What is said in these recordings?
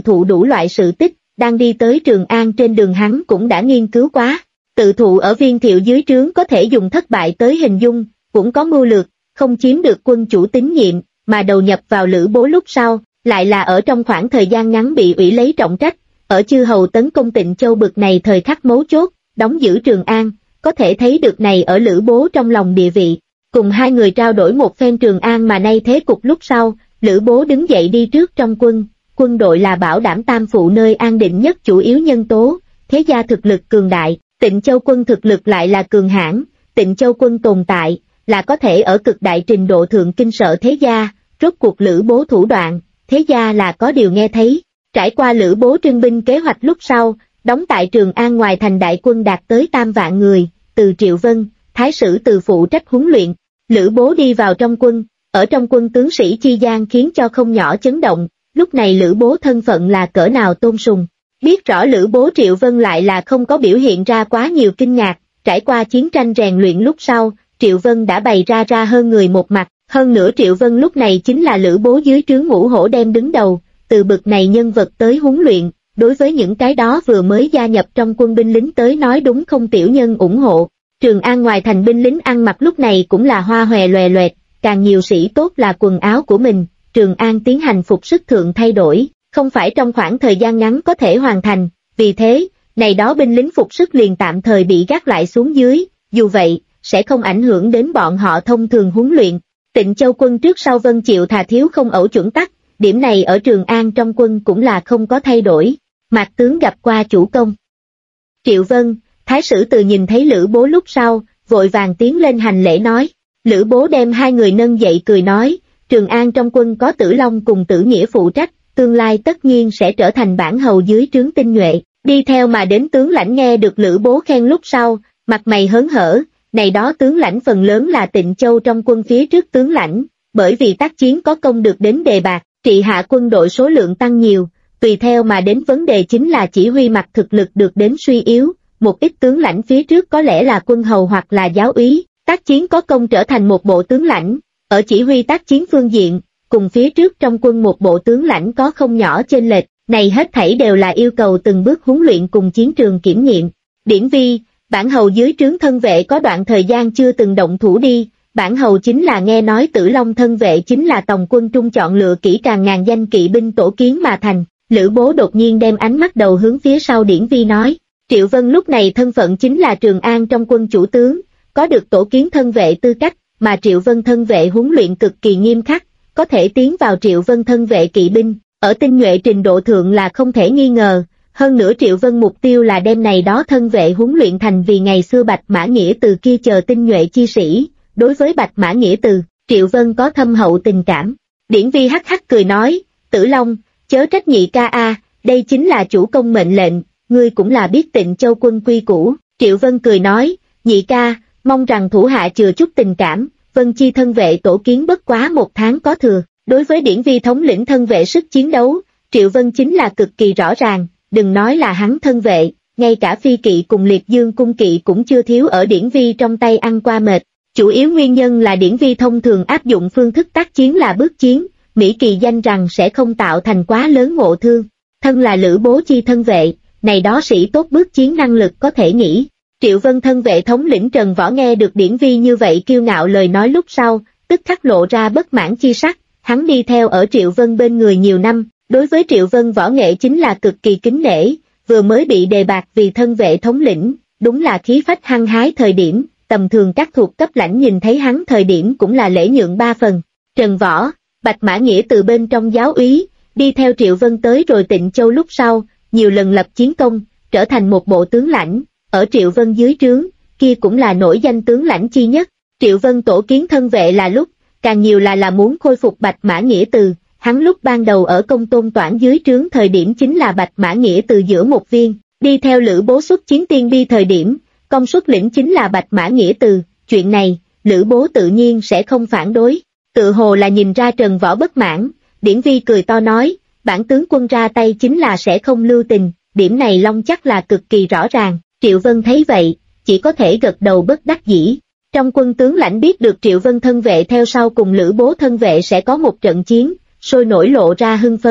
thụ đủ loại sự tích, đang đi tới Trường An trên đường hắn cũng đã nghiên cứu quá. Tự thụ ở Viên Thiệu dưới trướng có thể dùng thất bại tới hình dung, cũng có mưu lược, không chiếm được quân chủ tín nhiệm, mà đầu nhập vào Lữ Bố lúc sau, lại là ở trong khoảng thời gian ngắn bị ủy lấy trọng trách, ở chư hầu tấn công Tịnh Châu bực này thời khắc mấu chốt, đóng giữ Trường An, có thể thấy được này ở Lữ Bố trong lòng địa vị. Cùng hai người trao đổi một phen Trường An mà nay thế cục lúc sau, Lữ Bố đứng dậy đi trước trong quân đội là bảo đảm tam phụ nơi an định nhất chủ yếu nhân tố, thế gia thực lực cường đại, Tịnh Châu quân thực lực lại là cường hãn, Tịnh Châu quân tồn tại, là có thể ở cực đại trình độ thượng kinh sợ thế gia, rốt cuộc Lữ Bố thủ đoạn, thế gia là có điều nghe thấy. Trải qua Lữ Bố trưng binh kế hoạch lúc sau, đóng tại Trường An ngoài thành đại quân đạt tới 3 vạn người, từ Triệu Vân, Thái sử Từ phụ trách huấn luyện. Lữ Bố đi vào trong quân, ở trong quân tướng sĩ chi gian khiến cho không nhỏ chấn động, lúc này Lữ Bố thân phận là cỡ nào tôn sùng. Biết rõ Lữ Bố Triệu Vân lại là không có biểu hiện ra quá nhiều kinh ngạc, trải qua chiến tranh rèn luyện lúc sau, Triệu Vân đã bày ra hơn người một mặt, hơn nữa Triệu Vân lúc này chính là Lữ Bố dưới trướng Ngũ Hổ đem đứng đầu, từ bực này nhân vật tới huấn luyện, đối với những cái đó vừa mới gia nhập trong quân binh lính tới nói đúng không tiểu nhân ủng hộ. Trường An ngoài thành binh lính ăn mặc lúc này cũng là hoa hòe loè loẹt, càng nhiều sĩ tốt là quần áo của mình, Trường An tiến hành phục sức thượng thay đổi, không phải trong khoảng thời gian ngắn có thể hoàn thành, vì thế, này đó binh lính phục sức liền tạm thời bị gác lại xuống dưới, dù vậy, sẽ không ảnh hưởng đến bọn họ thông thường huấn luyện. Tịnh Châu quân trước sau Vân Triệu thà thiếu không ẩu chuẩn tắc, điểm này ở Trường An trong quân cũng là không có thay đổi. Mạc tướng gặp qua chủ công. Triệu Vân, Thái sử Từ nhìn thấy Lữ Bố lúc sau, vội vàng tiến lên hành lễ nói. Lữ Bố đem hai người nâng dậy cười nói, Trường An trong quân có Tử Long cùng Tử Nghĩa phụ trách, tương lai tất nhiên sẽ trở thành bản hầu dưới trướng tinh nhuệ. Đi theo mà đến tướng lãnh nghe được Lữ Bố khen lúc sau, mặt mày hớn hở, này đó tướng lãnh phần lớn là Tịnh Châu trong quân phía trước tướng lãnh, bởi vì tác chiến có công được đến đề bạt, trị hạ quân đội số lượng tăng nhiều, tùy theo mà đến vấn đề chính là chỉ huy mặt thực lực được đến suy yếu, một ít tướng lãnh phía trước có lẽ là quân hầu hoặc là giáo úy, tác chiến có công trở thành một bộ tướng lãnh, ở chỉ huy tác chiến phương diện, cùng phía trước trong quân một bộ tướng lãnh có không nhỏ chênh lệch, này hết thảy đều là yêu cầu từng bước huấn luyện cùng chiến trường kiểm nghiệm. Điển vi, bản hầu dưới trướng thân vệ có đoạn thời gian chưa từng động thủ đi, bản hầu chính là nghe nói Tử Long thân vệ chính là Tòng quân trung chọn lựa kỹ càng ngàn danh kỵ binh tổ kiến mà thành. Lữ Bố đột nhiên đem ánh mắt đầu hướng phía sau Điển vi nói, Triệu Vân lúc này thân phận chính là Trường An trong quân chủ tướng, có được tổ kiến thân vệ tư cách, mà Triệu Vân thân vệ huấn luyện cực kỳ nghiêm khắc, có thể tiến vào Triệu Vân thân vệ kỵ binh, ở tinh nhuệ trình độ thượng là không thể nghi ngờ, hơn nữa Triệu Vân mục tiêu là đem này đó thân vệ huấn luyện thành vì ngày xưa Bạch Mã Nghĩa Từ kia chờ tinh nhuệ chi sĩ, đối với Bạch Mã Nghĩa Từ, Triệu Vân có thâm hậu tình cảm. Điển vi hắc hắc cười nói, Tử Long, chớ trách nhị ca a, đây chính là chủ công mệnh lệnh, ngươi cũng là biết Tịnh Châu quân quy củ. Triệu Vân cười nói, nhị ca, mong rằng thủ hạ chừa chút tình cảm, Vân chi thân vệ tổ kiến bất quá 1 tháng có thừa. Đối với Điển vi thống lĩnh thân vệ sức chiến đấu, Triệu Vân chính là cực kỳ rõ ràng, đừng nói là hắn thân vệ, ngay cả phi kỵ cùng liệt dương cung kỵ cũng chưa thiếu ở Điển vi trong tay ăn qua mệt. Chủ yếu nguyên nhân là Điển vi thông thường áp dụng phương thức tác chiến là bước chiến, Mỹ kỳ danh rằng sẽ không tạo thành quá lớn ngộ thương. Thân là Lữ Bố chi thân vệ, này đó sĩ tốt bước chiến năng lực có thể nghĩ. Triệu Vân thân vệ thống lĩnh Trần Võ nghe được Điển vi như vậy kiêu ngạo lời nói lúc sau, tức khắc lộ ra bất mãn chi sắc, hắn đi theo ở Triệu Vân bên người nhiều năm, đối với Triệu Vân võ nghệ chính là cực kỳ kính nể, vừa mới bị đề bạt vì thân vệ thống lĩnh, đúng là khí phách hăng hái thời điểm, tầm thường các thuộc cấp lãnh nhìn thấy hắn thời điểm cũng là lễ nhượng 3 phần. Trần Võ, Bạch Mã Nghĩa từ bên trong giáo úy, đi theo Triệu Vân tới rồi Tịnh Châu lúc sau, nhiều lần lập chiến công, trở thành một bộ tướng lãnh, ở Triệu Vân dưới trướng, kia cũng là nổi danh tướng lãnh chi nhất. Triệu Vân tổ kiến thân vệ là lúc, càng nhiều là muốn khôi phục Bạch Mã Nghĩa Từ, hắn lúc ban đầu ở Công Tôn Toản dưới trướng thời điểm chính là Bạch Mã Nghĩa Từ giữa một viên, đi theo Lữ Bố xuất chiến tiên bi thời điểm, công suất lĩnh chính là Bạch Mã Nghĩa Từ, chuyện này, Lữ Bố tự nhiên sẽ không phản đối. Tự hồ là nhìn ra Trần Võ bất mãn, Điển vi cười to nói, bản tướng quân ra tay chính là sẽ không lưu tình, điểm này Long chắc là cực kỳ rõ ràng. Triệu Vân thấy vậy, chỉ có thể gật đầu bất đắc dĩ. Trong quân tướng lãnh biết được Triệu Vân thân vệ theo sau cùng Lữ Bố thân vệ sẽ có một trận chiến, sôi nổi lộ ra hưng phấn,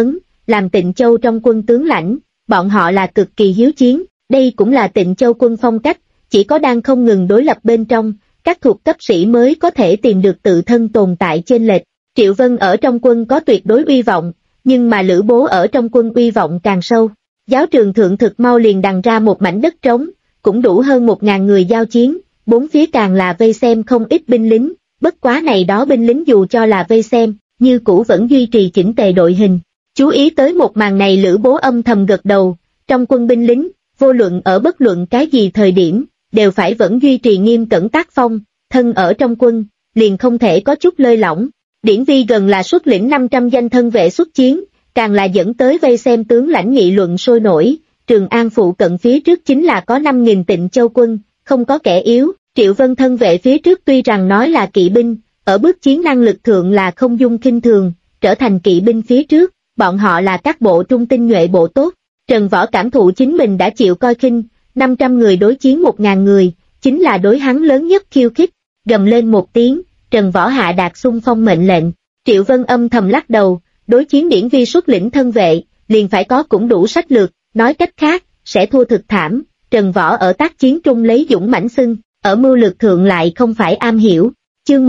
làm Tịnh Châu trong quân tướng lãnh, bọn họ là cực kỳ hiếu chiến, đây cũng là Tịnh Châu quân phong cách, chỉ có đang không ngừng đối lập bên trong, các thuộc cấp sĩ mới có thể tìm được tự thân tồn tại chênh lệch. Triệu Vân ở trong quân có tuyệt đối uy vọng, nhưng mà Lữ Bố ở trong quân uy vọng càng sâu. Giáo trường thượng thực mau liền đằng ra một mảnh đất trống, cũng đủ hơn 1000 người giao chiến, bốn phía càng là vây xem không ít binh lính, bất quá này đó binh lính dù cho là vây xem, như cũ vẫn duy trì chỉnh tề đội hình. Chú ý tới một màn này Lữ Bố âm thầm gật đầu, trong quân binh lính, vô luận ở bất luận cái gì thời điểm, đều phải vẫn duy trì nghiêm cẩn tác phong, thân ở trong quân, liền không thể có chút lơi lỏng. Điển Vi gần là xuất lĩnh 500 danh thân vệ xuất chiến, càng là dẫn tới vây xem tướng lãnh nghị luận sôi nổi, Trường An phụ cận phía trước chính là có 5.000 Tịnh Châu quân, không có kẻ yếu, Triệu Vân thân vệ phía trước tuy rằng nói là kỵ binh, ở bước chiến năng lực thượng là không dung khinh thường, trở thành kỵ binh phía trước, bọn họ là các bộ trung tinh nhuệ bộ tốt. Trần Võ cảm thụ chính mình đã chịu coi khinh, 500 người đối chiến 1000 người, chính là đối hắn lớn nhất khiêu khích, gầm lên một tiếng, Trần Võ hạ đạt xung phong mệnh lệnh. Triệu Vân âm thầm lắc đầu, đối chiến Điển Vi xuất lĩnh thân vệ, liền phải có cũng đủ sách lược, nói cách khác, sẽ thua thực thảm. Trần Võ ở tác chiến trung lấy dũng mãnh xưng, ở mưu lược thượng lại không phải am hiểu. Chương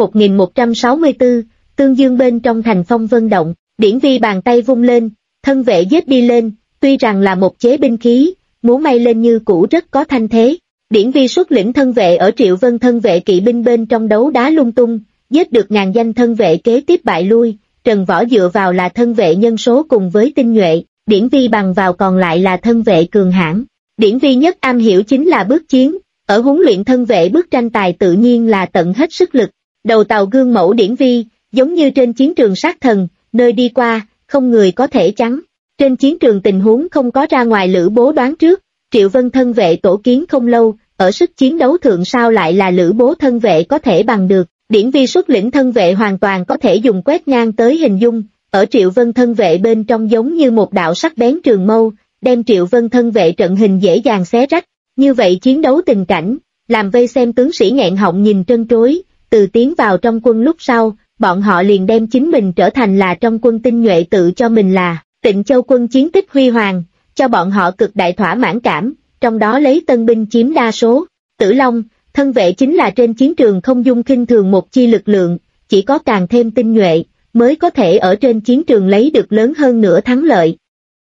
1164, Tương Dương bên trong thành phong vân động, Điển Vi bàn tay vung lên, thân vệ giết đi lên, tuy rằng là một chế binh khí, múa may lên như cũ rất có thanh thế. Điển Vi xuất lĩnh thân vệ ở Triệu Vân thân vệ kỵ binh bên trong đấu đá lung tung, giết được ngàn danh thân vệ kế tiếp bại lui. Trần Võ dựa vào là thân vệ nhân số cùng với tinh nhuệ, Điển Vi bằng vào còn lại là thân vệ cường hãn. Điển Vi nhất am hiểu chính là bước chiến, ở huấn luyện thân vệ bước tranh tài tự nhiên là tận hết sức lực. Đầu tàu gương mẫu Điển Vi, giống như trên chiến trường sát thần, nơi đi qua, không người có thể chắn. Trên chiến trường tình huống không có ra ngoài Lữ Bố đoán trước, Triệu Vân thân vệ tổ kiến không lâu, ở sức chiến đấu thượng sao lại là Lữ Bố thân vệ có thể bằng được. Điển Vi xuất lĩnh thân vệ hoàn toàn có thể dùng quét ngang tới hình dung, ở Triệu Vân thân vệ bên trong giống như một đạo sắc bén trường mâu, đem Triệu Vân thân vệ trận hình dễ dàng xé rách. Như vậy chiến đấu tình cảnh, làm vây xem tướng sĩ nghẹn họng nhìn trân trối. Từ tiến vào trong quân lúc sau, bọn họ liền đem chính mình trở thành là trong quân tinh nhuệ tự cho mình là Tịnh Châu quân chiến tích huy hoàng, cho bọn họ cực đại thỏa mãn cảm, trong đó lấy tân binh chiếm đa số. Tử Long, thân vệ chính là trên chiến trường không dung khinh thường một chi lực lượng, chỉ có càng thêm tinh nhuệ, mới có thể ở trên chiến trường lấy được lớn hơn nữa thắng lợi.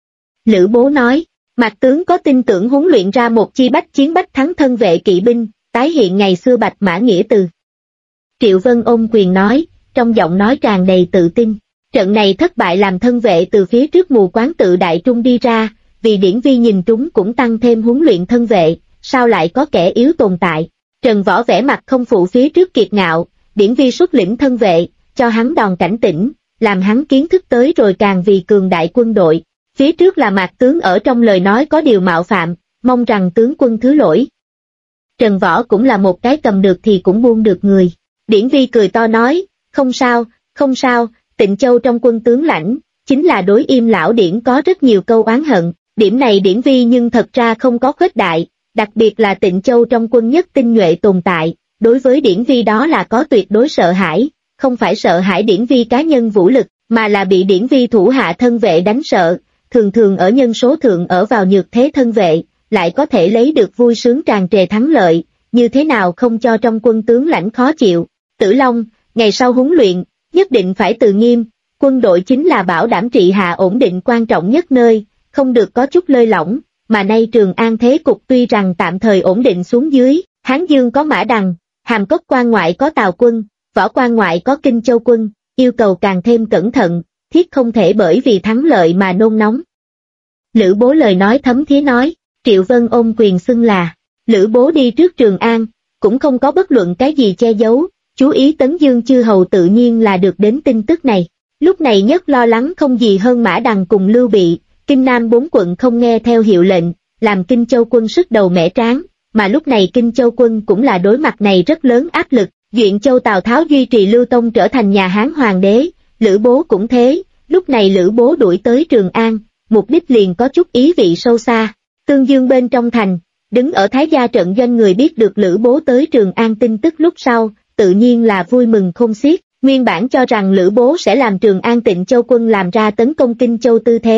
Lữ Bố nói, Mạc tướng có tin tưởng huấn luyện ra một chi bách chiến bách thắng thân vệ kỵ binh, tái hiện ngày xưa Bạch Mã nghĩa từ. Triệu Vân ôm quyền nói, trong giọng nói tràn đầy tự tin. Trận này thất bại làm thân vệ từ phía trước mù quáng tự đại trung đi ra, vì Điển Vi nhìn trúng cũng tăng thêm huấn luyện thân vệ, sao lại có kẻ yếu tồn tại. Trần Võ vẻ mặt không phụ phía trước kiệt ngạo, Điển Vi xuất lĩnh thân vệ, cho hắn đòn cảnh tỉnh, làm hắn kiến thức tới rồi càng vì cường đại quân đội. Phía trước là Mạc tướng ở trong lời nói có điều mạo phạm, mong rằng tướng quân thứ lỗi. Trần Võ cũng là một cái cầm được thì cũng buông được người. Điển Vi cười to nói, không sao, không sao, Tịnh Châu trong quân tướng lãnh, chính là đối Im lão Điển có rất nhiều câu oán hận, điểm này Điển Vi nhưng thật ra không có khuếch đại, đặc biệt là Tịnh Châu trong quân nhất tinh nhuệ tồn tại, đối với Điển Vi đó là có tuyệt đối sợ hãi, không phải sợ hãi Điển Vi cá nhân vũ lực, mà là bị Điển Vi thủ hạ thân vệ đánh sợ, thường thường ở nhân số thượng ở vào nhược thế thân vệ, lại có thể lấy được vui sướng tràn trề thắng lợi, như thế nào không cho trong quân tướng lãnh khó chịu. Tử Long, ngày sau huấn luyện, nhất định phải tự nghiêm, quân đội chính là bảo đảm trị hạ ổn định quan trọng nhất nơi, không được có chút lơi lỏng, mà nay Trường An thế cục tuy rằng tạm thời ổn định xuống dưới, Hán Dương có Mã Đằng, Hàm Cốc quan ngoại có Tào quân, Võ quan ngoại có Kinh Châu quân, yêu cầu càng thêm cẩn thận, thiết không thể bởi vì thắng lợi mà nôn nóng. Lữ Bố lời nói thấm thía nói, Triệu Vân ôm quyền xưng là, Lữ Bố đi trước Trường An, cũng không có bất luận cái gì che giấu, chú ý Tấn Dương chư hầu tự nhiên là được đến tin tức này. Lúc này nhất lo lắng không gì hơn Mã Đằng cùng Lưu Bị, Kinh Nam 4 quận không nghe theo hiệu lệnh, làm Kinh Châu quân sức đầu mẻ tráng, mà lúc này Kinh Châu quân cũng là đối mặt này rất lớn áp lực. Duyện Châu Tào Tháo duy trì Lưu Tông trở thành nhà Hán hoàng đế, Lữ Bố cũng thế, lúc này Lữ Bố đuổi tới Trường An, mục đích liền có chút ý vị sâu xa. Tương Dương bên trong thành, đứng ở Thái Gia trận doanh người biết được Lữ Bố tới Trường An tin tức lúc sau, tự nhiên là vui mừng khôn xiết. Nguyên bản cho rằng Lữ Bố sẽ làm Trường An Tịnh Châu quân làm ra tấn công Kinh Châu tư thế,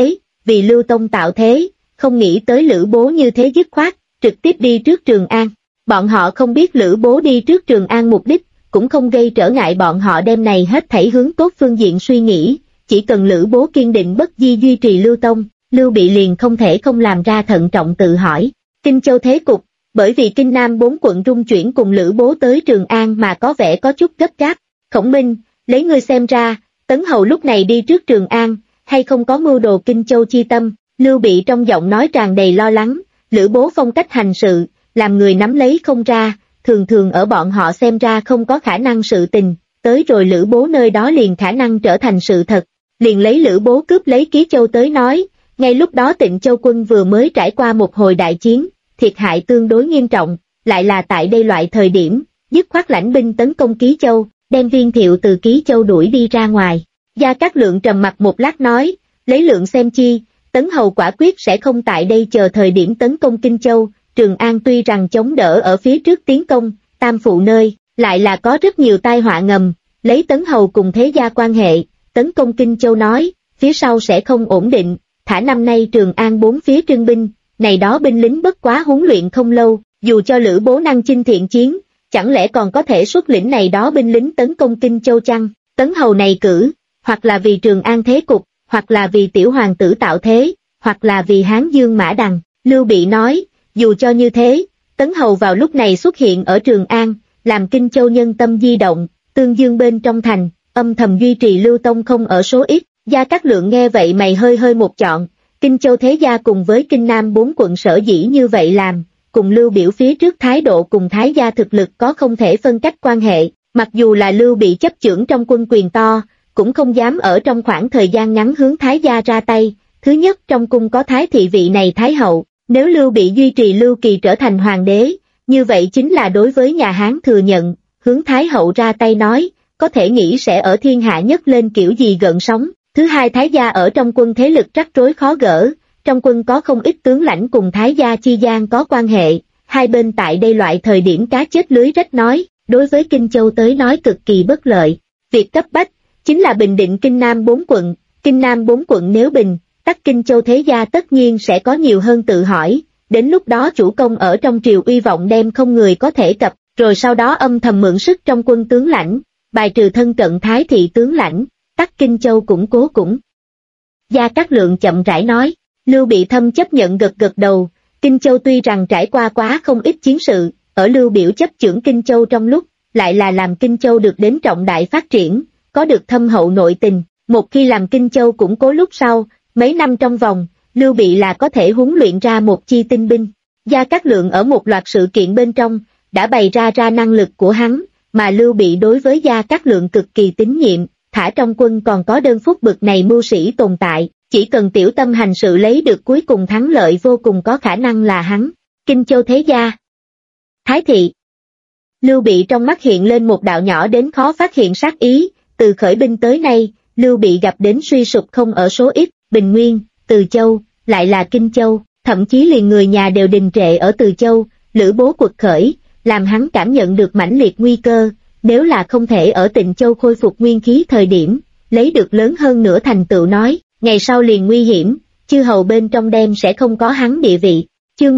vì Lưu Tông tạo thế, không nghĩ tới Lữ Bố như thế dứt khoát, trực tiếp đi trước Trường An. Bọn họ không biết Lữ Bố đi trước Trường An mục đích, cũng không gây trở ngại bọn họ đem này hết thảy hướng tốt phương diện suy nghĩ, chỉ cần Lữ Bố kiên định bất di duy trì Lưu Tông, Lưu Bị liền không thể không làm ra thận trọng tự hỏi. Kinh Châu thế cục, bởi vì Kinh Nam 4 quận rung chuyển cùng Lữ Bố tới Trường An mà có vẻ có chút gấp gáp. Khổng Minh, lấy ngươi xem ra, Tấn Hầu lúc này đi trước Trường An, hay không có mưu đồ Kinh Châu chi tâm? Lưu Bị trong giọng nói tràn đầy lo lắng, Lữ Bố phong cách hành sự, làm người nắm lấy không ra, thường thường ở bọn họ xem ra không có khả năng sự tình, tới rồi Lữ Bố nơi đó liền khả năng trở thành sự thật. Liền lấy Lữ Bố cướp lấy Ký Châu tới nói, ngay lúc đó Tịnh Châu quân vừa mới trải qua một hồi đại chiến, thiệt hại tương đối nghiêm trọng, lại là tại đây loại thời điểm, dứt khoát lãnh binh tấn công Ký Châu, đem Viên Thiệu từ Ký Châu đuổi đi ra ngoài. Gia Cát Lượng trầm mặt một lát nói, lấy lượng xem chi, Tấn Hầu quả quyết sẽ không tại đây chờ thời điểm tấn công Kinh Châu. Trường An tuy rằng chống đỡ ở phía trước tiến công, Tam Phụ nơi, lại là có rất nhiều tai họa ngầm, lấy Tấn Hầu cùng thế gia quan hệ, tấn công Kinh Châu nói, phía sau sẽ không ổn định, thả năm nay Trường An 4 phía trưng binh, này đó binh lính bất quá huấn luyện không lâu, dù cho Lữ Bố năng chinh thiện chiến, chẳng lẽ còn có thể xuất lĩnh này đó binh lính tấn công Kinh Châu chăng? Tấn Hầu này cử, hoặc là vì Trường An thế cục, hoặc là vì tiểu hoàng tử tạo thế, hoặc là vì Hán Dương Mã Đằng. Lưu Bị nói, dù cho như thế, Tấn Hầu vào lúc này xuất hiện ở Trường An, làm Kinh Châu nhân tâm di động, Tương Dương bên trong thành, âm thầm duy trì Lưu Tông không ở số ít. Gia Cát Lượng nghe vậy mày hơi một chọn, Kinh Châu thế gia cùng với Kinh Nam 4 quận sở dĩ như vậy làm, cùng Lưu Biểu phía trước thái độ cùng thái gia thực lực có không thể phân cách quan hệ, mặc dù là Lưu Bị chấp chưởng trong quân quyền to, cũng không dám ở trong khoảng thời gian ngắn hướng thái gia ra tay. Thứ nhất, trong cung có thái thị vị này thái hậu, nếu Lưu Bị duy trì Lưu Kỳ trở thành hoàng đế, như vậy chính là đối với nhà Hán thừa nhận, hướng thái hậu ra tay nói, có thể nghĩ sẽ ở thiên hạ nhất lên kiểu gì gợn sóng. Thứ hai, thái gia ở trong quân thế lực rắc rối khó gỡ, trong quân có không ít tướng lãnh cùng thái gia chi gian có quan hệ, hai bên tại đây loại thời điểm cá chết lưới rách nói, đối với Kinh Châu tới nói cực kỳ bất lợi. Việc cấp bách, chính là bình định Kinh Nam 4 quận, Kinh Nam 4 quận nếu bình, tắc Kinh Châu thế gia tất nhiên sẽ có nhiều hơn tự hỏi, đến lúc đó chủ công ở trong triều uy vọng đem không người có thể cập, rồi sau đó âm thầm mượn sức trong quân tướng lãnh, bài trừ thân cận thái thị tướng lãnh, tắc Kinh Châu củng cố cũng. Gia Cát Lượng chậm rãi nói, Lưu Bị thâm chấp nhận gật đầu, Kinh Châu tuy rằng trải qua quá không ít chiến sự, ở Lưu Biểu chấp chưởng Kinh Châu trong lúc, lại là làm Kinh Châu được đến trọng đại phát triển, có được thâm hậu nội tình, một khi làm Kinh Châu củng cố lúc sau, mấy năm trong vòng, Lưu Bị là có thể huấn luyện ra một chi tinh binh. Gia Cát Lượng ở một loạt sự kiện bên trong, đã bày ra năng lực của hắn, mà Lưu Bị đối với Gia Cát Lượng cực kỳ tín nhiệm, thả trong quân còn có đơn phúc bực này mưu sĩ tồn tại, chỉ cần tiểu tâm hành sự lấy được cuối cùng thắng lợi vô cùng có khả năng là hắn. Kinh Châu thế gia, Thái thị. Lưu Bị trong mắt hiện lên một đạo nhỏ đến khó phát hiện sát ý, từ khởi binh tới nay, Lưu Bị gặp đến suy sụp không ở số ít, Bình Nguyên, Từ Châu, lại là Kinh Châu, thậm chí liền người nhà đều đình trệ ở Từ Châu. Lữ Bố quật khởi, làm hắn cảm nhận được mãnh liệt nguy cơ, nếu là không thể ở Tịnh Châu khôi phục nguyên khí thời điểm, lấy được lớn hơn nữa thành tựu nói, ngày sau liền nguy hiểm, chư hầu bên trong đêm sẽ không có hắn địa vị. Chương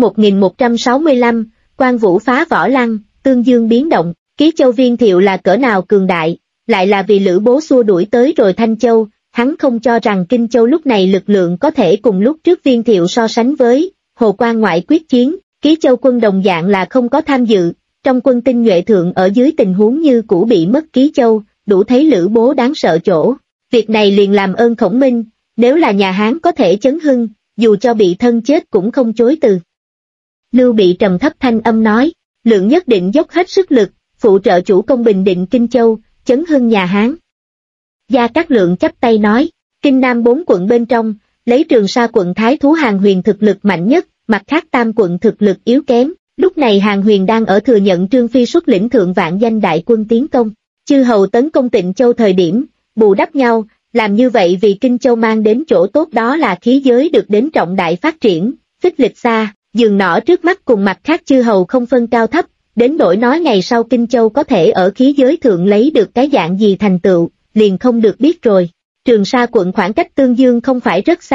1165, Quan Vũ phá Võ Lăng, Tương Dương biến động, Ký Châu Viên Thiệu là cỡ nào cường đại, lại là vì Lữ Bố xua đuổi tới rồi Thanh Châu, hắn không cho rằng Kinh Châu lúc này lực lượng có thể cùng lúc trước Viên Thiệu so sánh với. Hồ Quan ngoại quyết chiến, Ký Châu quân đồng dạng là không có tham dự, trong quân tinh nhuệ thượng ở dưới tình huống như cũ bị mất Ký Châu, đủ thấy Lữ Bố đáng sợ chỗ. Việc này liền làm ơn Khổng Minh, nếu là nhà Hán có thể chấn hưng, dù cho bị thân chết cũng không chối từ. Lưu Bị trầm thấp thanh âm nói, Lượng nhất định dốc hết sức lực, phụ trợ chủ công bình định Kinh Châu, chấn hưng nhà Hán. Gia Cát Lượng chắp tay nói, Kinh Nam 4 quận bên trong, lấy Trường Sa quận Thái Thú Hàn Huyền thực lực mạnh nhất, mặt khác tam quận thực lực yếu kém. Lúc này Hàn Huyền đang ở thừa nhận Trương Phi xuất lĩnh thượng vạn danh đại quân tiến công, chư hầu tấn công Tịnh Châu thời điểm, bù đắp nhau, làm như vậy vì Kinh Châu mang đến chỗ tốt đó là khí giới được đến trọng đại phát triển, phích lịch xa, giường nỏ trước mắt cùng mặt khác chư hầu không phân cao thấp, đến đổi nói ngày sau Kinh Châu có thể ở khí giới thượng lấy được cái dạng gì thành tựu, liền không được biết rồi. Trường Sa quận khoảng cách Tương Dương không phải rất xa,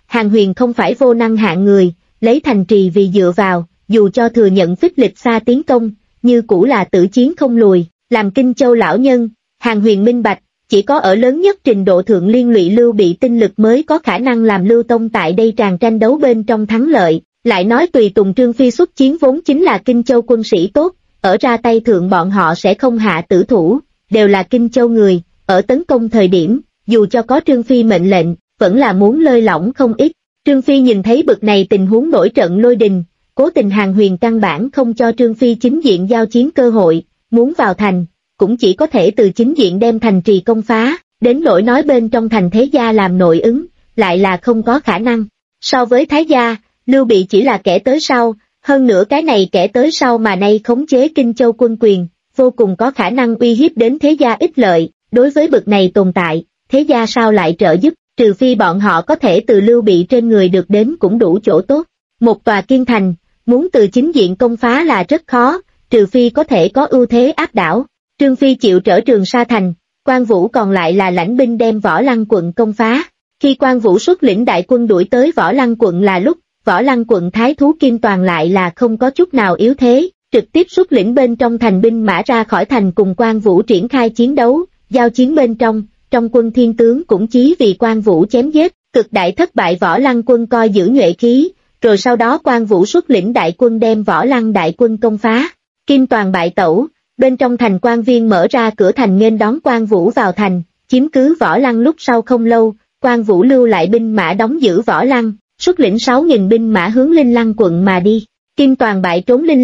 Hàn Huyền không phải vô năng hạng người, lấy thành trì vì dựa vào, dù cho thừa nhận phích lịch xa tiến công, như cũ là tử chiến không lùi, làm Kinh Châu lão nhân, Hàn Huyền minh bạch, chỉ có ở lớn nhất trình độ thượng liên lụy Lưu Bị tinh lực mới có khả năng làm Lưu Tông tại đây tràn tranh đấu bên trong thắng lợi, lại nói tùy tùng Trương Phi xuất chiến vốn chính là Kinh Châu quân sĩ tốt, ở ra tay thượng bọn họ sẽ không hạ tử thủ, đều là Kinh Châu người, ở tấn công thời điểm, dù cho có Trương Phi mệnh lệnh, vẫn là muốn lơi lỏng không ít. Trương Phi nhìn thấy bực này tình huống nổi trận lôi đình, cố tình Hàn Huyền căn bản không cho Trương Phi chính diện giao chiến cơ hội, muốn vào thành, cũng chỉ có thể từ chính diện đem thành trì công phá, đến nỗi nói bên trong thành thế gia làm nội ứng, lại là không có khả năng. So với Thái gia, Lưu Bị chỉ là kẻ tới sau, hơn nữa cái này kẻ tới sau mà nay khống chế Kinh Châu quân quyền, vô cùng có khả năng uy hiếp đến thế gia ích lợi, đối với bực này tồn tại, thế gia sao lại trợ giúp, trừ phi bọn họ có thể từ Lưu Bị trên người được đến cũng đủ chỗ tốt. Một tòa kiên thành, muốn từ chính diện công phá là rất khó, trừ phi có thể có ưu thế áp đảo. Trương Phi chịu trở Trường Sa thành, Quan Vũ còn lại là lãnh binh đem Võ Lăng quận công phá. Khi Quan Vũ xuất lĩnh đại quân đuổi tới Võ Lăng quận là lúc, Võ Lăng quận thái thú Kim Toàn lại là không có chút nào yếu thế, trực tiếp xuất lĩnh bên trong thành binh mã ra khỏi thành cùng Quan Vũ triển khai chiến đấu, giao chiến bên trong quân thiên tướng cũng chí vì Quan Vũ chém giết, cực đại thất bại Võ Lăng quân coi giữ nhuệ khí, rồi sau đó Quan Vũ xuất lĩnh đại quân đem Võ Lăng đại quân công phá. Kim Toàn bại tẩu, bên trong thành quan viên mở ra cửa thành nghênh đón Quan Vũ vào thành, chiếm cứ Võ Lăng lúc sau không lâu, Quan Vũ lưu lại binh mã đóng giữ Võ Lăng, xuất lĩnh 6.000 binh mã hướng Linh Lăng quận mà đi. Kim Toàn bại trốn Linh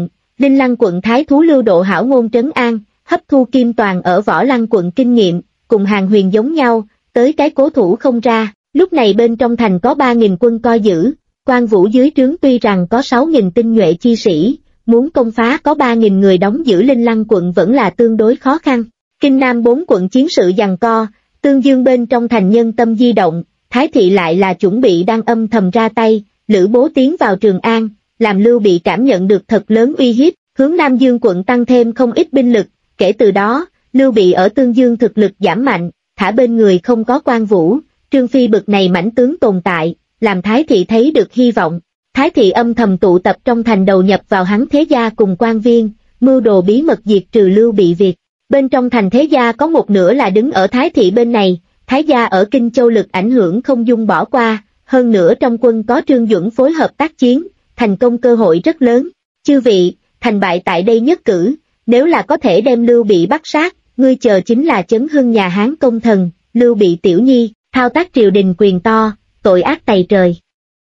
Lăng quận thái thú Lưu Độ hảo ngôn trấn an, hấp thu Kim Toàn ở Võ Lăng quận kinh nghiệm, cùng Hàn Huyền giống nhau, tới cái cố thủ không ra. Lúc này bên trong thành có 3.000 quân coi giữ, Quan Vũ dưới trướng tuy rằng có 6.000 tinh nhuệ chi sĩ, muốn công phá có 3.000 người đóng giữ Linh Lăng quận vẫn là tương đối khó khăn. Kinh Nam 4 quận chiến sự giằng co, Tương Dương bên trong thành nhân tâm di động, Thái Thị lại là chuẩn bị đang âm thầm ra tay, Lữ Bố tiến vào Trường An, làm Lưu Bị cảm nhận được thật lớn uy hiếp, hướng Nam Dương quận tăng thêm không ít binh lực, kể từ đó, Lưu Bị ở Tương Dương thực lực giảm mạnh, thả bên người không có Quan Vũ, Trương Phi bực này mãnh tướng tồn tại, làm Thái Thị thấy được hy vọng. Thái Thị âm thầm tụ tập trong thành đầu nhập vào hắn thế gia cùng quan viên, mưu đồ bí mật diệt trừ Lưu Bị việc. Bên trong thành thế gia có một nửa là đứng ở Thái Thị bên này, Thái gia ở Kinh Châu lực ảnh hưởng không dung bỏ qua, hơn nữa trong quân có Trương Duẩn phối hợp tác chiến, thành công cơ hội rất lớn. Chư vị, thành bại tại đây nhất cử, nếu là có thể đem Lưu Bị bắt sát, ngươi chờ chính là chấn hưng nhà Hán công thần, Lưu Bị tiểu nhi, thao tác triều đình quyền to, tội ác tày trời.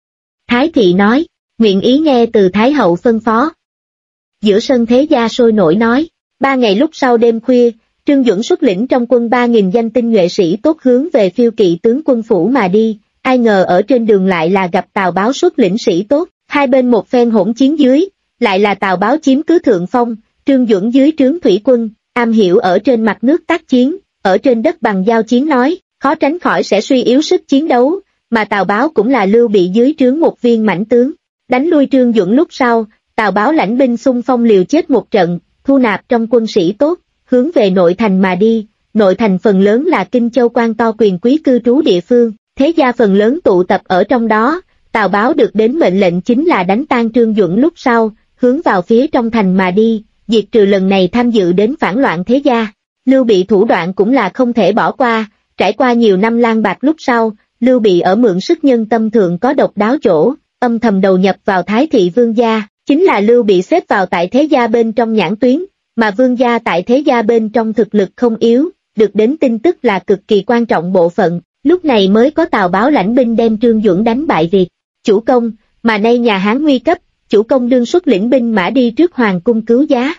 Thái Thị nói, nguyện ý nghe từ Thái hậu phân phó. Giữa sân thế gia sôi nổi nói, 3 ngày lúc sau đêm khuya, Trương Duẩn xuất lĩnh trong quân 3.000 danh tinh nhuệ sĩ tốt hướng về Phiêu Kỵ tướng quân phủ mà đi, ai ngờ ở trên đường lại là gặp Tào Báo xuất lĩnh sĩ tốt, hai bên một phen hỗn chiến dưới, lại là Tào Báo chiếm cứ thượng phong, Trương Duẩn dưới trướng thủy quân, am hiểu ở trên mặt nước tác chiến, ở trên đất bằng giao chiến nói, khó tránh khỏi sẽ suy yếu sức chiến đấu, mà Tào Báo cũng là Lưu Bị dưới trướng một viên mãnh tướng. Đánh lui Trương Duẩn lúc sau, Tào Báo lãnh binh xung phong liều chết một trận, thu nạp trong quân sĩ tốt, hướng về nội thành mà đi. Nội thành phần lớn là Kinh Châu quan to quyền quý cư trú địa phương, thế gia phần lớn tụ tập ở trong đó. Tào Báo được đến mệnh lệnh chính là đánh tan Trương Duẩn lúc sau, hướng vào phía trong thành mà đi, diệt trừ lần này tham dự đến phản loạn thế gia. Lưu Bị thủ đoạn cũng là không thể bỏ qua, trải qua nhiều năm lang bạc lúc sau, Lưu Bị ở mượn sức nhân tâm thượng có độc đáo chỗ, âm thầm đầu nhập vào Thái Thị Vương gia, chính là Lưu Bị xếp vào tại thế gia bên trong nhãn tuyến, mà Vương gia tại thế gia bên trong thực lực không yếu, được đến tin tức là cực kỳ quan trọng bộ phận, lúc này mới có Tào Báo lãnh binh đem Trương Duẩn đánh bại việc. Chủ công, mà nay nhà Hán nguy cấp, chủ công đương xuất lĩnh binh mã đi trước hoàng cung cứu giá.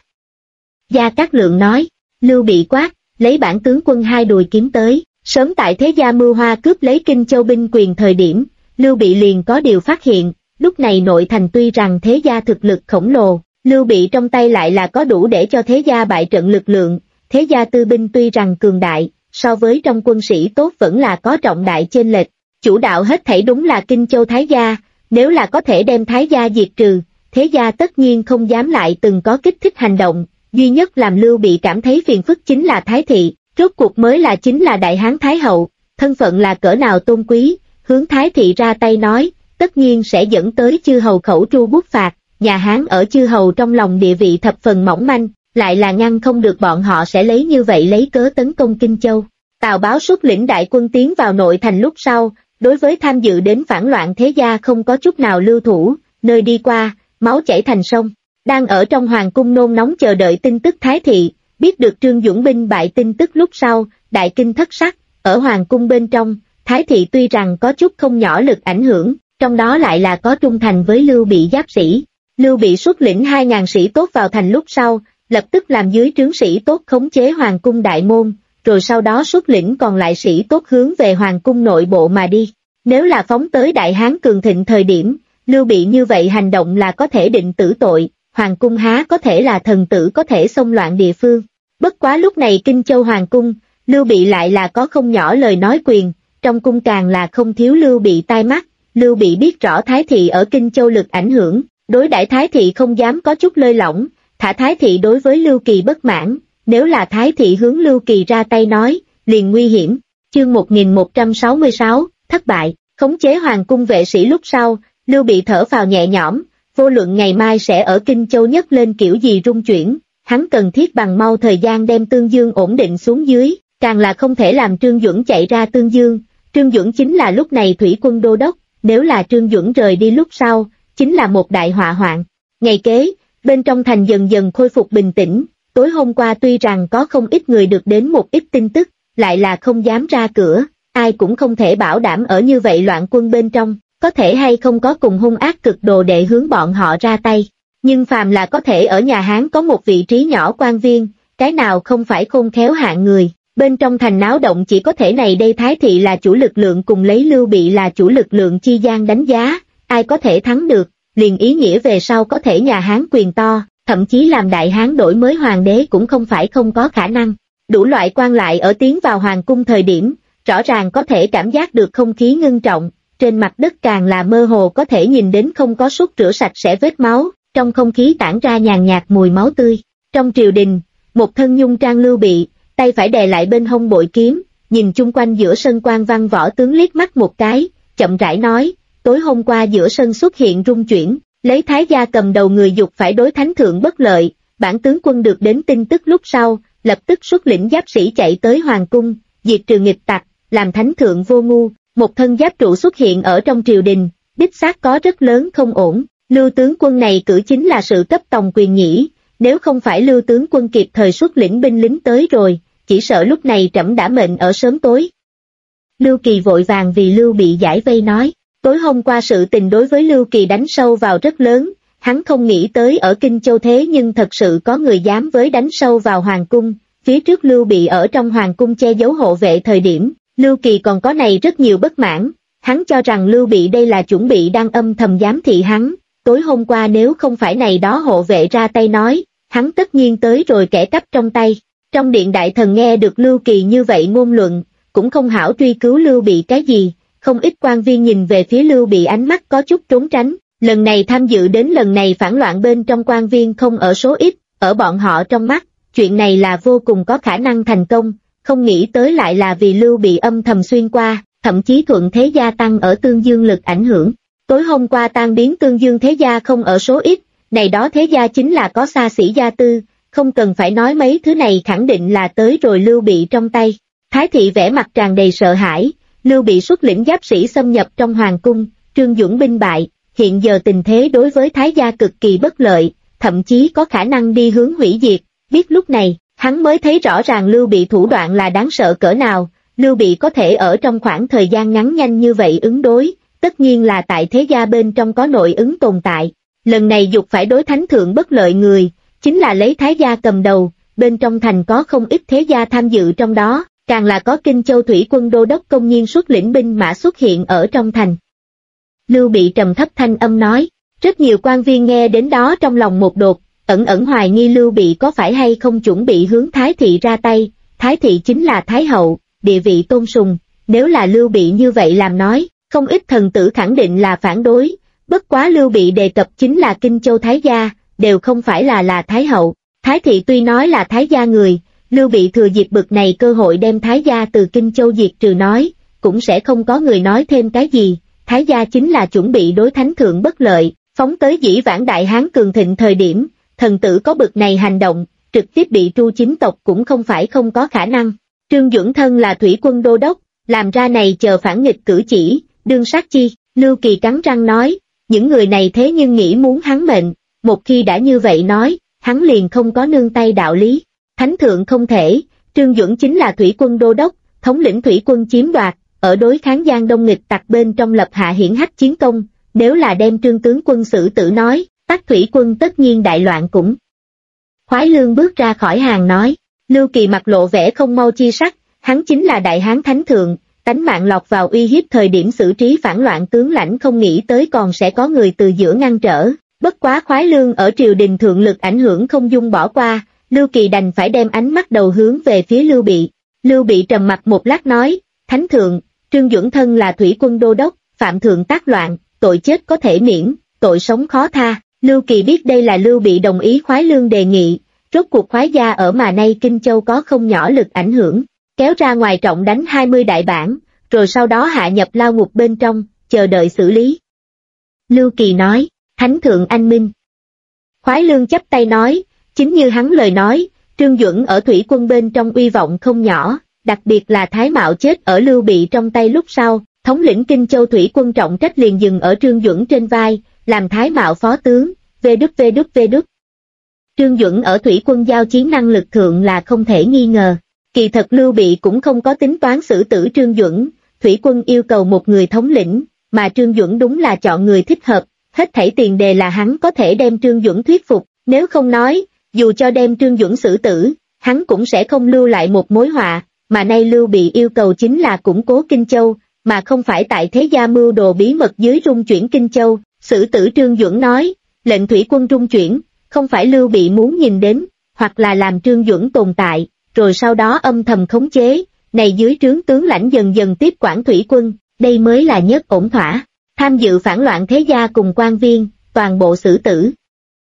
Gia Cát Lượng nói, Lưu Bị quát, lấy bản tướng quân hai đùi kiếm tới. Sớm tại thế gia mưu hoa cướp lấy Kinh Châu binh quyền thời điểm, Lưu Bị liền có điều phát hiện, lúc này nội thành tuy rằng thế gia thực lực khổng lồ, Lưu Bị trong tay lại là có đủ để cho thế gia bại trận lực lượng, thế gia tư binh tuy rằng cường đại, so với trong quân sĩ tốt vẫn là có trọng đại chênh lệch, chủ đạo hết thảy đúng là Kinh Châu Thái gia, nếu là có thể đem Thái gia diệt trừ, thế gia tất nhiên không dám lại từng có kích thích hành động, duy nhất làm Lưu Bị cảm thấy phiền phức chính là Thái Thị. Rốt cuộc mới là chính là Đại Hán Thái Hậu, thân phận là cỡ nào tôn quý, hướng Thái thị ra tay nói, tất nhiên sẽ dẫn tới chư hầu khẩu tru bút phạt, nhà Hán ở chư hầu trong lòng địa vị thập phần mỏng manh, lại là ngăn không được bọn họ sẽ lấy như vậy lấy cớ tấn công Kinh Châu. Tào Báo xuất lĩnh đại quân tiến vào nội thành lúc sau, đối với tham dự đến phản loạn thế gia không có chút nào lưu thủ, nơi đi qua, máu chảy thành sông. Đang ở trong hoàng cung nôn nóng chờ đợi tin tức Thái thị, biết được Trương Dũng binh bại tin tức lúc sau, đại kinh thất sắc, ở hoàng cung bên trong, Thái thị tuy rằng có chút không nhỏ lực ảnh hưởng, trong đó lại là có trung thành với Lưu Bị giáp sĩ. Lưu Bị xuất lĩnh 2.000 sĩ tốt vào thành lúc sau, lập tức làm dưới trướng sĩ tốt khống chế hoàng cung đại môn, rồi sau đó xuất lĩnh còn lại sĩ tốt hướng về hoàng cung nội bộ mà đi. Nếu là phóng tới Đại Hán cường thịnh thời điểm, Lưu Bị như vậy hành động là có thể định tử tội, hoàng cung há có thể là thần tử có thể xông loạn địa phương. Bất quá lúc này Kinh Châu hoàng cung, Lưu Bị lại là có không nhỏ lời nói quyền, trong cung càng là không thiếu Lưu Bị tai mắt. Lưu Bị biết rõ Thái thị ở Kinh Châu lực ảnh hưởng, đối đãi Thái thị không dám có chút lơi lỏng, thả Thái thị đối với Lưu Kỳ bất mãn, nếu là Thái thị hướng Lưu Kỳ ra tay nói, liền nguy hiểm. Chương 1166, thất bại, khống chế hoàng cung vệ sĩ lúc sau, Lưu Bị thở phào nhẹ nhõm, vô luận ngày mai sẽ ở Kinh Châu nhấc lên kiểu gì rung chuyển, hắn cần thiết bằng mau thời gian đem Tương Dương ổn định xuống dưới, càng là không thể làm Trương Duẩn chạy ra Tương Dương. Trương Duẩn chính là lúc này thủy quân đô đốc, nếu là Trương Duẩn rời đi lúc sau, chính là một đại họa hoạn. Ngày kế, bên trong thành dần dần khôi phục bình tĩnh, tối hôm qua tuy rằng có không ít người được đến một ít tin tức, lại là không dám ra cửa, ai cũng không thể bảo đảm ở như vậy loạn quân bên trong, có thể hay không có cùng hung ác cực đồ đệ hướng bọn họ ra tay. Nhưng phàm là có thể ở nhà Hán có một vị trí nhỏ quan viên, cái nào không phải khôn khéo hạng người, bên trong thành náo động chỉ có thể này đây Thái thị là chủ lực lượng cùng lấy Lưu Bị là chủ lực lượng chi gian đánh giá, ai có thể thắng được, liền ý nghĩa về sau có thể nhà Hán quyền to, thậm chí làm Đại Hán đổi mới hoàng đế cũng không phải không có khả năng. Đủ loại quan lại ở tiến vào hoàng cung thời điểm, rõ ràng có thể cảm giác được không khí ngưng trọng, trên mặt đất càng là mơ hồ có thể nhìn đến không có súc rửa sạch sẽ vết máu, trong không khí tản ra nhàn nhạt mùi máu tươi. Trong triều đình, một thân nhung trang Lưu Bị, tay phải đè lại bên hông bội kiếm, nhìn chung quanh giữa sân quan văn võ tướng liếc mắt một cái, chậm rãi nói, tối hôm qua giữa sân xuất hiện rung chuyển, lấy Thái gia cầm đầu người dục phải đối thánh thượng bất lợi, bản tướng quân được đến tin tức lúc sau, lập tức xuất lĩnh giáp sĩ chạy tới hoàng cung, diệt trừ nghịch tặc, làm thánh thượng vô ngu. Một thân giáp trụ xuất hiện ở trong triều đình, đích xác có rất lớn không ổn. Lưu tướng quân này cử chính là sự cấp tòng quyền nhỉ, nếu không phải Lưu tướng quân kịp thời xuất lĩnh binh lính tới rồi, chỉ sợ lúc này trẫm đã mệnh ở sớm tối. Lưu Kỳ vội vàng vì Lưu Bị giải vây nói, tối hôm qua sự tình đối với Lưu Kỳ đánh sâu vào rất lớn, hắn không nghĩ tới ở Kinh Châu thế nhưng thật sự có người dám với đánh sâu vào hoàng cung, phía trước Lưu Bị ở trong hoàng cung che giấu hộ vệ thời điểm, Lưu Kỳ còn có này rất nhiều bất mãn, hắn cho rằng Lưu Bị đây là chuẩn bị đang âm thầm giám thị hắn, tối hôm qua nếu không phải này đó hộ vệ ra tay nói, hắn tất nhiên tới rồi kẻ cắp trong tay. Trong điện đại thần nghe được Lưu Kỳ như vậy ngôn luận, cũng không hảo truy cứu Lưu Bị cái gì, không ít quan viên nhìn về phía Lưu Bị ánh mắt có chút trốn tránh, lần này tham dự đến lần này phản loạn bên trong quan viên không ở số ít, ở bọn họ trong mắt, chuyện này là vô cùng có khả năng thành công, không nghĩ tới lại là vì Lưu Bị âm thầm xuyên qua, thậm chí thuận thế gia tăng ở Tương Dương lực ảnh hưởng. Tối hôm qua tan biến Tương Dương thế gia không ở số ít, này đó thế gia chính là có xa xỉ gia tư, không cần phải nói mấy thứ này khẳng định là tới rồi Lưu Bị trong tay. Thái thị vẻ mặt tràn đầy sợ hãi, Lưu Bị xuất lĩnh giáp sĩ xâm nhập trong hoàng cung, Trương Duẩn binh bại, hiện giờ tình thế đối với Thái gia cực kỳ bất lợi, thậm chí có khả năng đi hướng hủy diệt. Biết lúc này, hắn mới thấy rõ ràng Lưu Bị thủ đoạn là đáng sợ cỡ nào, Lưu Bị có thể ở trong khoảng thời gian ngắn nhanh như vậy ứng đối, tất nhiên là tại thế gia bên trong có nội ứng tồn tại. Lần này dục phải đối thánh thượng bất lợi người, chính là lấy Thái gia cầm đầu, bên trong thành có không ít thế gia tham dự trong đó, càng là có Kinh Châu thủy quân đô đốc công nhiên xuất lĩnh binh mã xuất hiện ở trong thành. Lưu Bị trầm thấp thanh âm nói, rất nhiều quan viên nghe đến đó trong lòng một đột, ẩn ẩn hoài nghi Lưu Bị có phải hay không chuẩn bị hướng Thái thị ra tay, Thái thị chính là Thái hậu, địa vị tôn sùng, nếu là Lưu Bị như vậy làm nói, không ít thần tử khẳng định là phản đối, bất quá Lưu Bị đề cập chính là Kinh Châu Thái gia, đều không phải là Thái hậu. Thái thị tuy nói là Thái gia người, Lưu Bị thừa dịp bực này cơ hội đem Thái gia từ Kinh Châu diệt trừ nói, cũng sẽ không có người nói thêm cái gì. Thái gia chính là chuẩn bị đối thánh thượng bất lợi, phóng tới dĩ vãng Đại Hán cường thịnh thời điểm, thần tử có bực này hành động, trực tiếp bị tru chính tộc cũng không phải không có khả năng. Trương Duẩn thân là thủy quân đô đốc, làm ra này chờ phản nghịch cử chỉ, đương sát chi. Lưu Kỳ cắn răng nói, những người này thế nhưng nghĩ muốn hắn mệnh, một khi đã như vậy nói, hắn liền không có nương tay đạo lý. Thánh thượng không thể, Trương Duẩn chính là thủy quân đô đốc, thống lĩnh thủy quân chiếm đoạt, ở đối kháng Giang Đông nghịch tặc bên trong lập hạ hiển hách chiến công, nếu là đem Trương tướng quân xử tử nói, Tắc thủy quân tất nhiên đại loạn cũng. Khoái Lương bước ra khỏi hàng nói, Lưu Kỳ mặt lộ vẻ không mau chi sắc, hắn chính là Đại Hán Thánh Thượng, tánh mạng lọt vào uy hiếp thời điểm xử trí phản loạn tướng lãnh không nghĩ tới còn sẽ có người từ giữa ngăn trở, bất quá Khoái Lương ở triều đình thượng lực ảnh hưởng không dung bỏ qua, Lưu Kỳ đành phải đem ánh mắt đầu hướng về phía Lưu Bị. Lưu Bị trầm mặt một lát nói, Thánh Thượng, Trương Duẩn thân là thủy quân đô đốc, phạm thượng tác loạn, tội chết có thể miễn, tội sống khó tha. Lưu Kỳ biết đây là Lưu Bị đồng ý Khoái Lương đề nghị, rốt cuộc Khoái gia ở mà nay Kinh Châu có không nhỏ lực ảnh hưởng, kéo ra ngoài trọng đánh 20 đại bản, rồi sau đó hạ nhập lao ngục bên trong, chờ đợi xử lý. Lưu Kỳ nói, Thánh Thượng anh minh. Khoái Lương chắp tay nói, chính như hắn lời nói, Trương Duẩn ở thủy quân bên trong uy vọng không nhỏ, đặc biệt là Thái Mạo chết ở Lưu Bị trong tay lúc sau, thống lĩnh Kinh Châu thủy quân trọng trách liền dừng ở Trương Duẩn trên vai, làm Thái Mạo phó tướng, vđvđvđ. Trương Duẩn ở thủy quân giao chiến năng lực thượng là không thể nghi ngờ. Kỳ thật Lưu Bị cũng không có tính toán xử tử Trương Duẩn, thủy quân yêu cầu một người thống lĩnh, mà Trương Duẩn đúng là chọn người thích hợp, hết thảy tiền đề là hắn có thể đem Trương Duẩn thuyết phục, nếu không nói, dù cho đem Trương Duẩn xử tử, hắn cũng sẽ không lưu lại một mối họa, mà nay Lưu Bị yêu cầu chính là củng cố Kinh Châu, mà không phải tại thế gia mưu đồ bí mật dưới rung chuyển Kinh Châu. Sử tử Trương Duẩn nói, lệnh thủy quân rung chuyển, không phải Lưu Bị muốn nhìn đến, hoặc là làm Trương Duẩn tồn tại, rồi sau đó âm thầm khống chế, này dưới trướng tướng lãnh dần dần tiếp quản thủy quân, đây mới là nhất ổn thỏa. Tham dự phản loạn thế gia cùng quan viên, toàn bộ xử tử.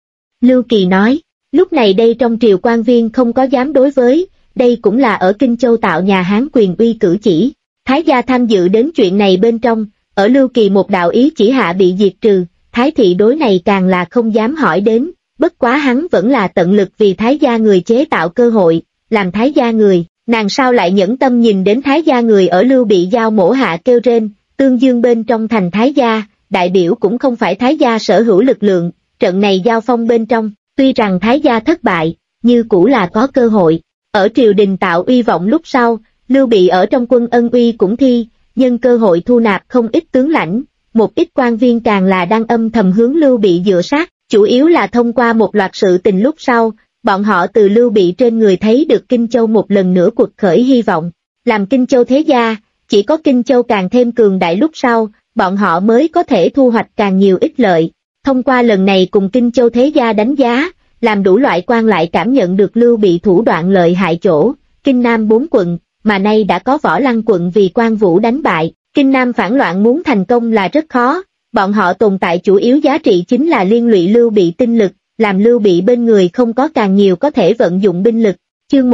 Lưu Kỳ nói, lúc này đây trong triều quan viên không có dám đối với, đây cũng là ở Kinh Châu tạo nhà Hán quyền uy cử chỉ. Thái gia tham dự đến chuyện này bên trong, ở Lưu Kỳ một đạo ý chỉ hạ bị diệt trừ, Thái thị đối này càng là không dám hỏi đến, bất quá hắn vẫn là tận lực vì Thái gia người chế tạo cơ hội, làm Thái gia người, nàng sao lại nhẫn tâm nhìn đến Thái gia người ở Lưu Bị giao mổ hạ kêu rên, tương dương bên trong thành Thái gia, đại biểu cũng không phải Thái gia sở hữu lực lượng, trận này giao phong bên trong, tuy rằng Thái gia thất bại, như cũ là có cơ hội, ở triều đình tạo uy vọng lúc sau, Lưu Bị ở trong quân ân uy cũng thi, nhân cơ hội thu nạp không ít tướng lãnh, một ít quan viên càng là đang âm thầm hướng Lưu Bị dựa sát, chủ yếu là thông qua một loạt sự tình lúc sau, bọn họ từ Lưu Bị trên người thấy được Kinh Châu một lần nữa quật khởi hy vọng, làm Kinh Châu thế gia, chỉ có Kinh Châu càng thêm cường đại lúc sau, bọn họ mới có thể thu hoạch càng nhiều ích lợi, thông qua lần này cùng Kinh Châu thế gia đánh giá, làm đủ loại quan lại cảm nhận được Lưu Bị thủ đoạn lợi hại chỗ, Kinh Nam 4 quận, mà nay đã có Võ Lăng quận vì Quan Vũ đánh bại, Kinh Nam phản loạn muốn thành công là rất khó, bọn họ tồn tại chủ yếu giá trị chính là liên lụy Lưu Bị tinh lực, làm Lưu Bị bên người không có càng nhiều có thể vận dụng binh lực. Chương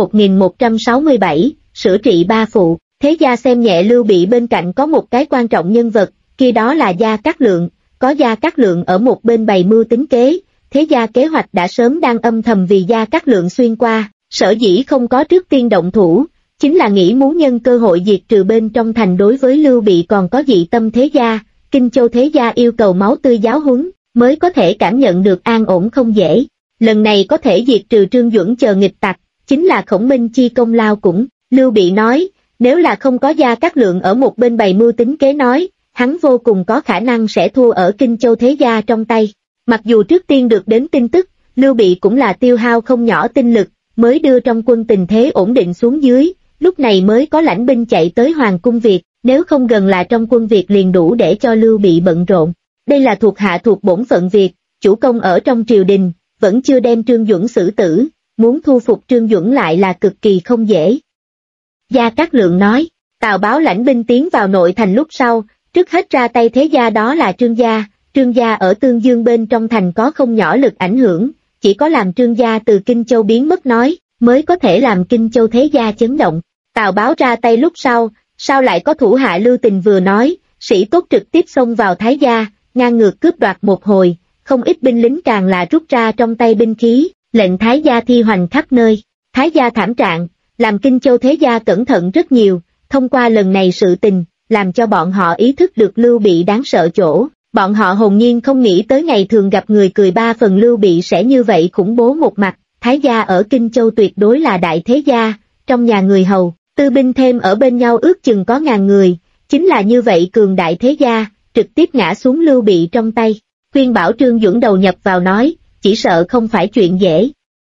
1167, sửa trị ba phụ, thế gia xem nhẹ Lưu Bị bên cạnh có một cái quan trọng nhân vật, kia đó là Gia Cát Lượng, có Gia Cát Lượng ở một bên bày mưu tính kế, thế gia kế hoạch đã sớm đang âm thầm vì Gia Cát Lượng xuyên qua, sở dĩ không có trước tiên động thủ, chính là nghĩ muốn nhân cơ hội diệt trừ bên trong thành đối với Lưu Bị còn có dị tâm thế gia, Kinh Châu thế gia yêu cầu máu tươi giáo huấn, mới có thể cảm nhận được an ổn không dễ. Lần này có thể diệt trừ Trương Duẩn chờ nghịch tặc, chính là Khổng Minh chi công lao cũng, Lưu Bị nói, nếu là không có Gia Cát Lượng ở một bên bày mưu tính kế nói, hắn vô cùng có khả năng sẽ thua ở Kinh Châu thế gia trong tay. Mặc dù trước tiên được đến tin tức, Lưu Bị cũng là tiêu hao không nhỏ tinh lực, mới đưa trong quân tình thế ổn định xuống dưới, lúc này mới có lãnh binh chạy tới Hoàng cung Việt, nếu không gần là trong quân Việt liền đủ để cho Lưu Bị bận rộn. Đây là thuộc hạ thuộc bổn phận Việt, chủ công ở trong triều đình, vẫn chưa đem Trương Duẩn xử tử, muốn thu phục Trương Duẩn lại là cực kỳ không dễ. Gia Cát Lượng nói, Tào báo lãnh binh tiến vào nội thành lúc sau, trước hết ra tay thế gia đó là Trương gia ở Tương Dương bên trong thành có không nhỏ lực ảnh hưởng, chỉ có làm Trương gia từ Kinh Châu biến mất nói, mới có thể làm Kinh Châu thế gia chấn động. Tào báo ra tay lúc sau, sao lại có thủ hạ lưu tình vừa nói, sĩ tốt trực tiếp xông vào Thái gia, ngang ngược cướp đoạt một hồi, không ít binh lính càng là rút ra trong tay binh khí, lệnh Thái gia thi hoành khắp nơi. Thái gia thảm trạng, làm Kinh Châu thế gia cẩn thận rất nhiều, thông qua lần này sự tình, làm cho bọn họ ý thức được Lưu Bị đáng sợ chỗ. Bọn họ hồn nhiên không nghĩ tới ngày thường gặp người cười ba phần Lưu Bị sẽ như vậy khủng bố một mặt. Thái gia ở Kinh Châu tuyệt đối là đại thế gia, trong nhà người hầu, tư binh thêm ở bên nhau ước chừng có 1000 người, chính là như vậy cường đại thế gia, trực tiếp ngã xuống Lưu Bị trong tay. Khuyên bảo Trương Duẩn đầu nhập vào nói, chỉ sợ không phải chuyện dễ.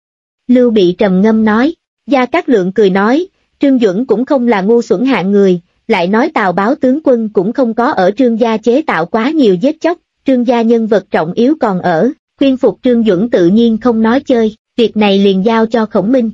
Lưu Bị trầm ngâm nói, Gia Cát Lượng cười nói, Trương Duẩn cũng không là ngu xuẩn hạng người, lại nói Tào Báo tướng quân cũng không có ở Trương gia chế tạo quá nhiều giết chóc, Trương gia nhân vật trọng yếu còn ở, khuyên phục Trương Duẩn tự nhiên không nói chơi, việc này liền giao cho Khổng Minh.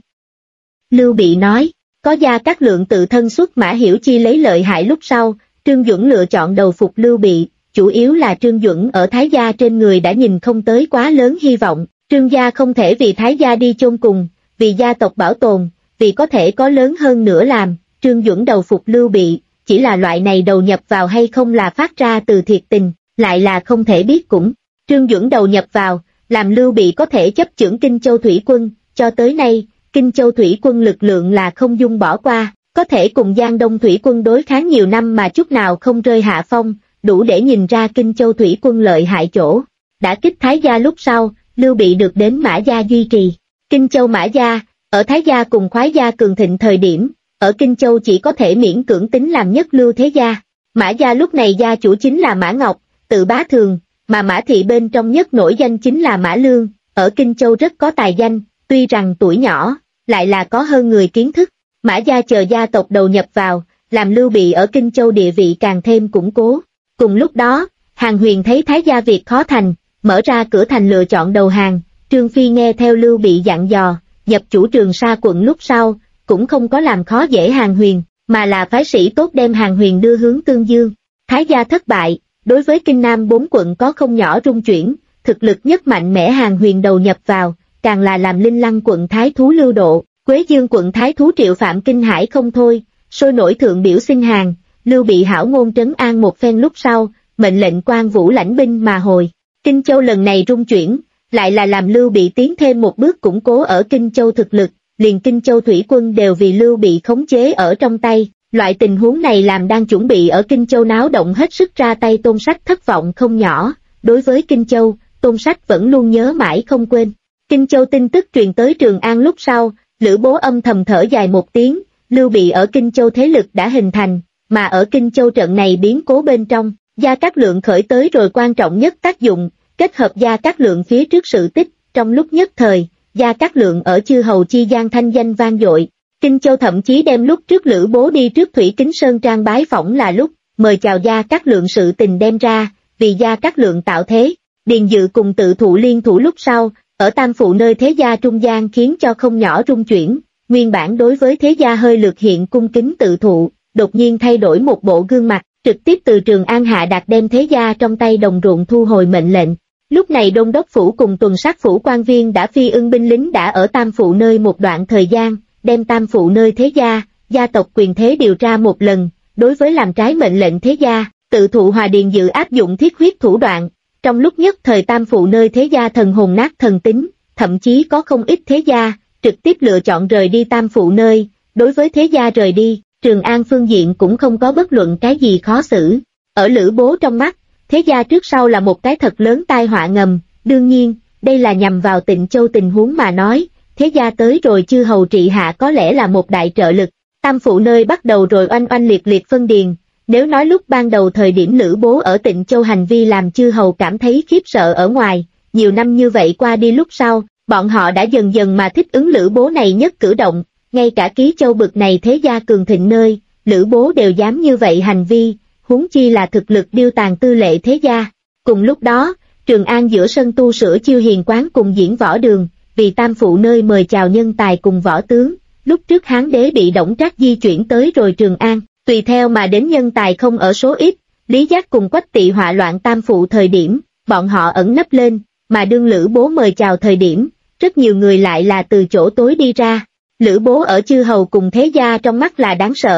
Lưu Bị nói, có Gia Cát Lượng tự thân xuất mã hiểu chi lấy lợi hại lúc sau, Trương Duẩn lựa chọn đầu phục Lưu Bị, chủ yếu là Trương Duẩn ở Thái gia trên người đã nhìn không tới quá lớn hy vọng, Trương gia không thể vì Thái gia đi chôn cùng, vì gia tộc bảo tồn, vì có thể có lớn hơn nữa làm, Trương Duẩn đầu phục Lưu Bị, chỉ là loại này đầu nhập vào hay không là phát ra từ thiệt tình, lại là không thể biết cũng. Trương Duẩn đầu nhập vào, làm Lưu Bị có thể chấp chưởng Kinh Châu Thủy quân, cho tới nay, Kinh Châu Thủy quân lực lượng là không dung bỏ qua, có thể cùng Giang Đông Thủy quân đối kháng nhiều năm mà chút nào không rơi hạ phong, đủ để nhìn ra Kinh Châu Thủy quân lợi hại chỗ. Đã kích Thái gia lúc sau, Lưu Bị được đến Mã gia duy trì. Kinh Châu Mã gia, ở Thái gia cùng Khoái gia cường thịnh thời điểm, ở Kinh Châu chỉ có thể miễn cưỡng tính làm nhất lưu thế gia. Mã gia lúc này gia chủ chính là Mã Ngọc, tự Bá Thường, mà Mã thị bên trong nhất nổi danh chính là Mã Lương, ở Kinh Châu rất có tài danh, tuy rằng tuổi nhỏ, lại là có hơn người kiến thức. Mã gia chờ gia tộc đầu nhập vào, làm Lưu Bị ở Kinh Châu địa vị càng thêm củng cố. Cùng lúc đó, Hàn Huyền thấy Thái gia việc khó thành, mở ra cửa thành lựa chọn đầu hàng, Trương Phi nghe theo Lưu Bị dặn dò, nhập chủ Trường Sa quận lúc sau, cũng không có làm khó dễ Hàn Huyền, mà là phái sĩ tốt đem Hàn Huyền đưa hướng Tương Dương. Thái gia thất bại, đối với Kinh Nam 4 quận có không nhỏ rung chuyển, thực lực nhất mạnh mẽ Hàn Huyền đầu nhập vào, càng là làm Linh Lăng quận Thái thú Lưu Độ, Quế Dương quận Thái thú Triệu Phạm kinh hãi không thôi, sôi nổi thượng biểu xin hàng. Lưu Bị hảo ngôn trấn an một phen lúc sau, mệnh lệnh Quan Vũ lãnh binh mà hồi. Kinh Châu lần này rung chuyển, lại là làm Lưu Bị tiến thêm một bước củng cố ở Kinh Châu thực lực, liền Kinh Châu thủy quân đều vì Lưu Bị khống chế ở trong tay. Loại tình huống này làm đang chuẩn bị ở Kinh Châu náo động hết sức ra tay Tôn Sách thất vọng không nhỏ. Đối với Kinh Châu, Tôn Sách vẫn luôn nhớ mãi không quên. Kinh Châu tin tức truyền tới Trường An lúc sau, Lữ Bố âm thầm thở dài một tiếng, Lưu Bị ở Kinh Châu thế lực đã hình thành, mà ở Kinh Châu trận này biến cố bên trong, Gia Cát Lượng khởi tới rồi quan trọng nhất tác dụng, kết hợp Gia Cát Lượng phía trước sự tích, trong lúc nhất thời, Gia Cát Lượng ở chư hầu chi gian thanh danh vang dội. Kinh Châu thậm chí đem lúc trước Lữ Bố đi trước Thủy Kính Sơn Trang bái phỏng là lúc, mời chào Gia Cát Lượng sự tình đem ra, vì Gia Cát Lượng tạo thế. Điền Dự cùng Tự Thụ liên thủ lúc sau, ở Tam Phụ nơi thế gia trung gian khiến cho không nhỏ rung chuyển, nguyên bản đối với thế gia hơi lược hiện cung kính Tự Thụ, đột nhiên thay đổi một bộ gương mặt, trực tiếp từ Trường An hạ đạt đem thế gia trong tay đồng ruộng thu hồi mệnh lệnh. Lúc này Đôn Đốc Phủ cùng tuần sát phủ quan viên đã phi ưng binh lính đã ở Tam Phụ nơi một đoạn thời gian, đem Tam Phụ nơi thế gia, gia tộc quyền thế điều tra một lần, đối với làm trái mệnh lệnh thế gia, Tự Thụ hòa Điền Dự áp dụng thiết huyết thủ đoạn. Trong lúc nhất thời Tam Phụ nơi thế gia thần hồn nát thần tính, thậm chí có không ít thế gia, trực tiếp lựa chọn rời đi Tam Phụ nơi, đối với thế gia rời đi, Trường An phương diện cũng không có bất luận cái gì khó xử. Ở Lữ Bố trong mắt, thế gia trước sau là một cái thật lớn tai họa ngầm, đương nhiên, đây là nhằm vào Tịnh Châu tình huống mà nói, thế gia tới rồi chư hầu trị hạ có lẽ là một đại trợ lực. Tam Phụ nơi bắt đầu rồi oanh oanh liệt liệt phân điền. Nếu nói lúc ban đầu thời điểm Lữ Bố ở Tịnh Châu hành vi làm chư hầu cảm thấy khiếp sợ ở ngoài, nhiều năm như vậy qua đi lúc sau, bọn họ đã dần dần mà thích ứng Lữ Bố này nhất cử động, ngay cả Ký Châu bực này thế gia cường thịnh nơi, Lữ Bố đều dám như vậy hành vi, huống chi là thực lực điêu tàn tư lệ thế gia. Cùng lúc đó, Trường An giữa sân tu sửa Chiêu Hiền quán cùng diễn võ đường, vì Tam Phụ nơi mời chào nhân tài cùng võ tướng, lúc trước Hán đế bị Đổng Trác di chuyển tới rồi Trường An. Tùy theo mà đến nhân tài không ở số ít, Lý Giác cùng Quách Tỵ họa loạn Tam Phụ thời điểm, bọn họ ẩn nấp lên, mà đương Lữ Bố mời chào thời điểm, rất nhiều người lại là từ chỗ tối đi ra. Lữ Bố ở chư hầu cùng thế gia trong mắt là đáng sợ,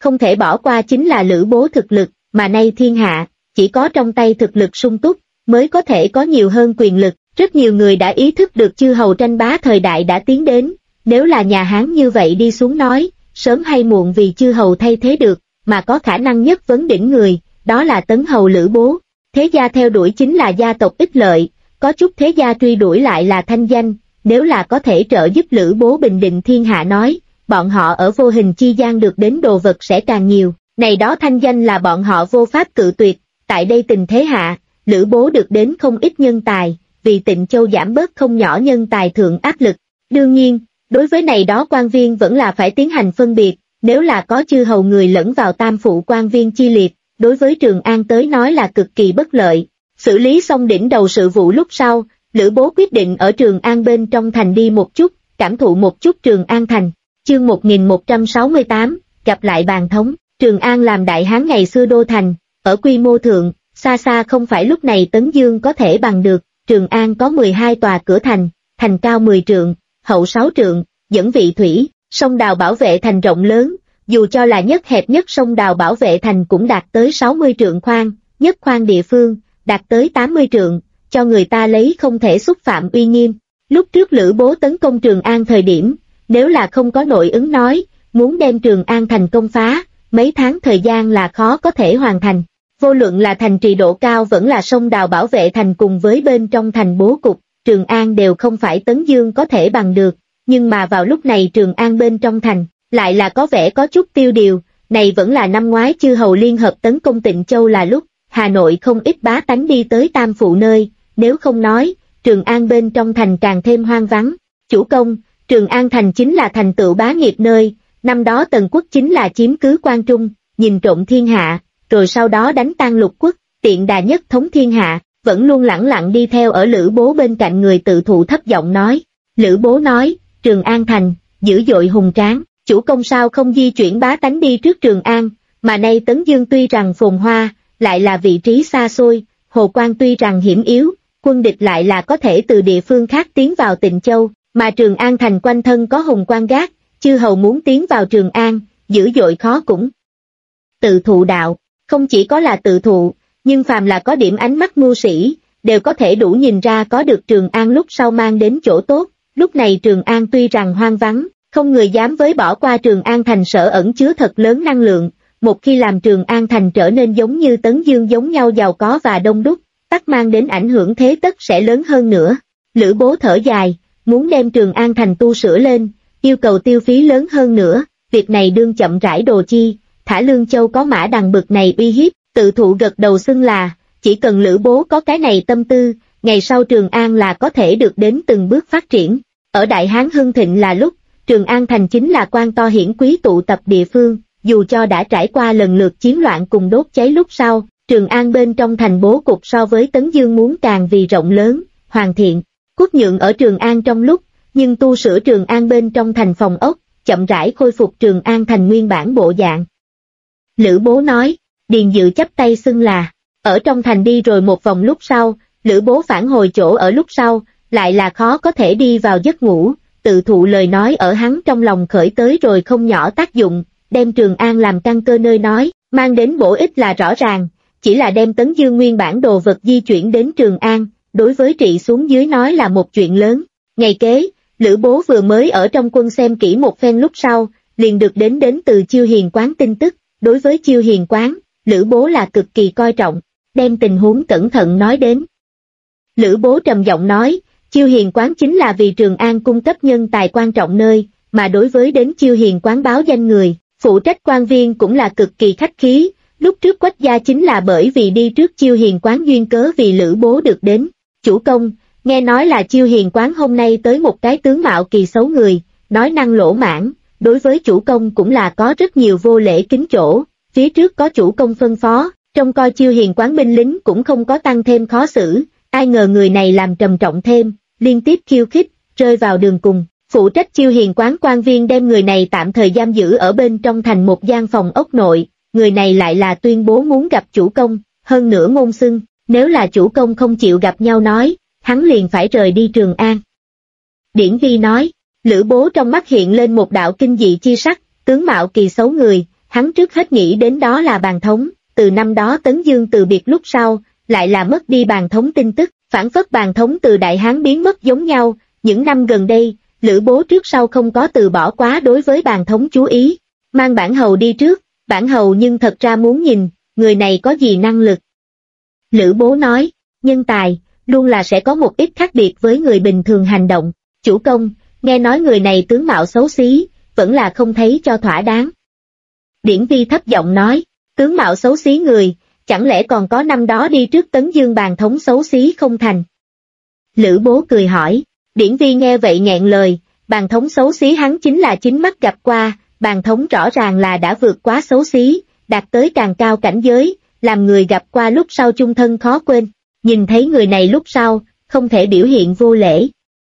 không thể bỏ qua chính là Lữ Bố thực lực, mà nay thiên hạ, chỉ có trong tay thực lực sung túc, mới có thể có nhiều hơn quyền lực. Rất nhiều người đã ý thức được chư hầu tranh bá thời đại đã tiến đến, nếu là nhà Hán như vậy đi xuống nói, sớm hay muộn vì chư hầu thay thế được, mà có khả năng nhất vấn đỉnh người, đó là Tấn hầu Lữ Bố. Thế gia theo đuổi chính là gia tộc ích lợi, có chút thế gia truy đuổi lại là thanh danh, nếu là có thể trợ giúp Lữ Bố bình định thiên hạ nói, bọn họ ở vô hình chi gian được đến đồ vật sẽ càng nhiều, này đó thanh danh là bọn họ vô pháp cự tuyệt. Tại đây tình thế hạ, Lữ Bố được đến không ít nhân tài, vì Tịnh Châu giảm bớt không nhỏ nhân tài thượng áp lực. Đương nhiên, đối với này đó quan viên vẫn là phải tiến hành phân biệt, nếu là có chư hầu người lẫn vào tam phụ quan viên chi liệt, đối với Trường An tới nói là cực kỳ bất lợi. Xử lý xong đỉnh đầu sự vụ lúc sau, Lữ Bố quyết định ở Trường An bên trong thành đi một chút, cảm thụ một chút Trường An thành. Chương 1168, gặp lại bàn thống. Trường An làm Đại Hán ngày xưa đô thành, ở quy mô thượng, xa xa không phải lúc này Tấn Dương có thể bằng được. Trường An có 12 tòa cửa thành, thành cao 10 trượng, hậu 6 trượng, dẫn vị thủy, sông đào bảo vệ thành rộng lớn, dù cho là nhất hẹp nhất sông đào bảo vệ thành cũng đạt tới 60 trượng khoan, nhất khoan địa phương, đạt tới 80 trượng, cho người ta lấy không thể xúc phạm uy nghiêm. Lúc trước Lữ Bố tấn công Trường An thời điểm, nếu là không có nội ứng nói, muốn đem Trường An thành công phá, mấy tháng thời gian là khó có thể hoàn thành. Vô luận là thành trì độ cao vẫn là sông đào bảo vệ thành cùng với bên trong thành bố cục, Trường An đều không phải Tấn Dương có thể bằng được, nhưng mà vào lúc này Trường An bên trong thành, lại là có vẻ có chút tiêu điều, này vẫn là năm ngoái chư hầu liên hợp tấn công Tịnh Châu là lúc, Hà Nội không ít bá tánh đi tới tam phụ nơi, nếu không nói, Trường An bên trong thành càng thêm hoang vắng. Chủ công, Trường An thành chính là thành tựu bá nghiệp nơi, năm đó Tần quốc chính là chiếm cứ Quan Trung, nhìn trộm thiên hạ, rồi sau đó đánh tan Lục quốc, tiện đà nhất thống thiên hạ, vẫn luôn lẳng lặng đi theo ở Lữ Bố bên cạnh người tự thụ thấp giọng nói. Lữ Bố nói, Trường An thành, dữ dội hùng tráng, chủ công sao không di chuyển bá tánh đi trước Trường An, mà nay Tấn Dương tuy rằng phồn hoa, lại là vị trí xa xôi, Hồ Quan tuy rằng hiểm yếu, quân địch lại là có thể từ địa phương khác tiến vào Tịnh Châu, mà Trường An thành quanh thân có hùng quan gác, chư hầu muốn tiến vào Trường An, dữ dội khó cũng. Tự thụ đạo, không chỉ có là tự thụ, nhưng phàm là có điểm ánh mắt mưu sĩ, đều có thể đủ nhìn ra có được Trường An lúc sau mang đến chỗ tốt. Lúc này Trường An tuy rằng hoang vắng, không người dám với bỏ qua Trường An thành sở ẩn chứa thật lớn năng lượng, một khi làm Trường An thành trở nên giống như Tấn Dương giống nhau giàu có và đông đúc, tất mang đến ảnh hưởng thế tất sẽ lớn hơn nữa. Lữ Bố thở dài, muốn đem Trường An thành tu sửa lên, yêu cầu tiêu phí lớn hơn nữa, việc này đương chậm rãi đồ chi, thả Lương Châu có Mã Đằng bực này uy hiếp, tự thụ gật đầu xưng là, chỉ cần Lữ Bố có cái này tâm tư, ngày sau Trường An là có thể được đến từng bước phát triển. Ở Đại Hán hưng thịnh là lúc, Trường An thành chính là quan to hiển quý tụ tập địa phương, dù cho đã trải qua lần lượt chiến loạn cùng đốt cháy lúc sau, Trường An bên trong thành bố cục so với Tấn Dương muốn càng vì rộng lớn, hoàn thiện. Quốc nhượng ở Trường An trong lúc, nhưng tu sửa Trường An bên trong thành phòng ốc, chậm rãi khôi phục Trường An thành nguyên bản bộ dạng. Lữ Bố nói, Điền Dự chắp tay xưng là, ở trong thành đi rồi một vòng lúc sau, Lữ Bố phản hồi chỗ ở lúc sau, lại là khó có thể đi vào giấc ngủ, tự thụ lời nói ở hắn trong lòng khởi tới rồi không nhỏ tác dụng, đem Trường An làm căn cơ nơi nói, mang đến bổ ích là rõ ràng, chỉ là đem Tấn Dương nguyên bản đồ vật di chuyển đến Trường An, đối với trị xuống dưới nói là một chuyện lớn. Ngày kế, Lữ Bố vừa mới ở trong quân xem kỹ một phen lúc sau, liền được đến từ Chiêu Hiền quán tin tức, đối với Chiêu Hiền quán, Lữ Bố là cực kỳ coi trọng, đem tình huống cẩn thận nói đến. Lữ Bố trầm giọng nói, Chiêu Hiền quán chính là vì Trường An cung cấp nhân tài quan trọng nơi, mà đối với đến Chiêu Hiền quán báo danh người, phụ trách quan viên cũng là cực kỳ khách khí, lúc trước Quách gia chính là bởi vì đi trước Chiêu Hiền quán duyên cớ vì Lữ Bố được đến. Chủ công, nghe nói là Chiêu Hiền quán hôm nay tới một cái tướng mạo kỳ xấu người, nói năng lỗ mãn, đối với chủ công cũng là có rất nhiều vô lễ kính chỗ, phía trước có chủ công phân phó, trông coi Chiêu Hiền quán binh lính cũng không có tăng thêm khó xử, ai ngờ người này làm trầm trọng thêm, liên tiếp khiêu khích, rơi vào đường cùng. Phụ trách Chiêu Hiền quán quan viên đem người này tạm thời giam giữ ở bên trong thành một gian phòng ốc nội, người này lại là tuyên bố muốn gặp chủ công, hơn nữa ngôn xưng, nếu là chủ công không chịu gặp nhau nói, hắn liền phải rời đi Trường An. Điển Vi nói, Lữ Bố trong mắt hiện lên một đạo kinh dị chi sắc, tướng mạo kỳ xấu người, hắn trước hết nghĩ đến đó là Bàn Thống, từ năm đó Tấn Dương từ biệt lúc sau, lại là mất đi Bàn Thống tin tức, phảng phất Bàn Thống từ Đại Hán biến mất giống nhau, những năm gần đây, Lữ Bố trước sau không có từ bỏ quá đối với Bàn Thống chú ý, mang bản hầu đi trước, bản hầu nhưng thật ra muốn nhìn, người này có gì năng lực. Lữ Bố nói, nhân tài, luôn là sẽ có một ít khác biệt với người bình thường hành động, chủ công, nghe nói người này tướng mạo xấu xí, vẫn là không thấy cho thỏa đáng. Điển Vi thấp giọng nói, tướng mạo xấu xí người, chẳng lẽ còn có năm đó đi trước Tấn Dương Bàn Thống xấu xí không thành? Lữ Bố cười hỏi, Điển Vi nghe vậy nghẹn lời, Bàn Thống xấu xí hắn chính là chính mắt gặp qua, Bàn Thống rõ ràng là đã vượt quá xấu xí, đạt tới càng cao cảnh giới, làm người gặp qua lúc sau chung thân khó quên, nhìn thấy người này lúc sau, không thể biểu hiện vô lễ.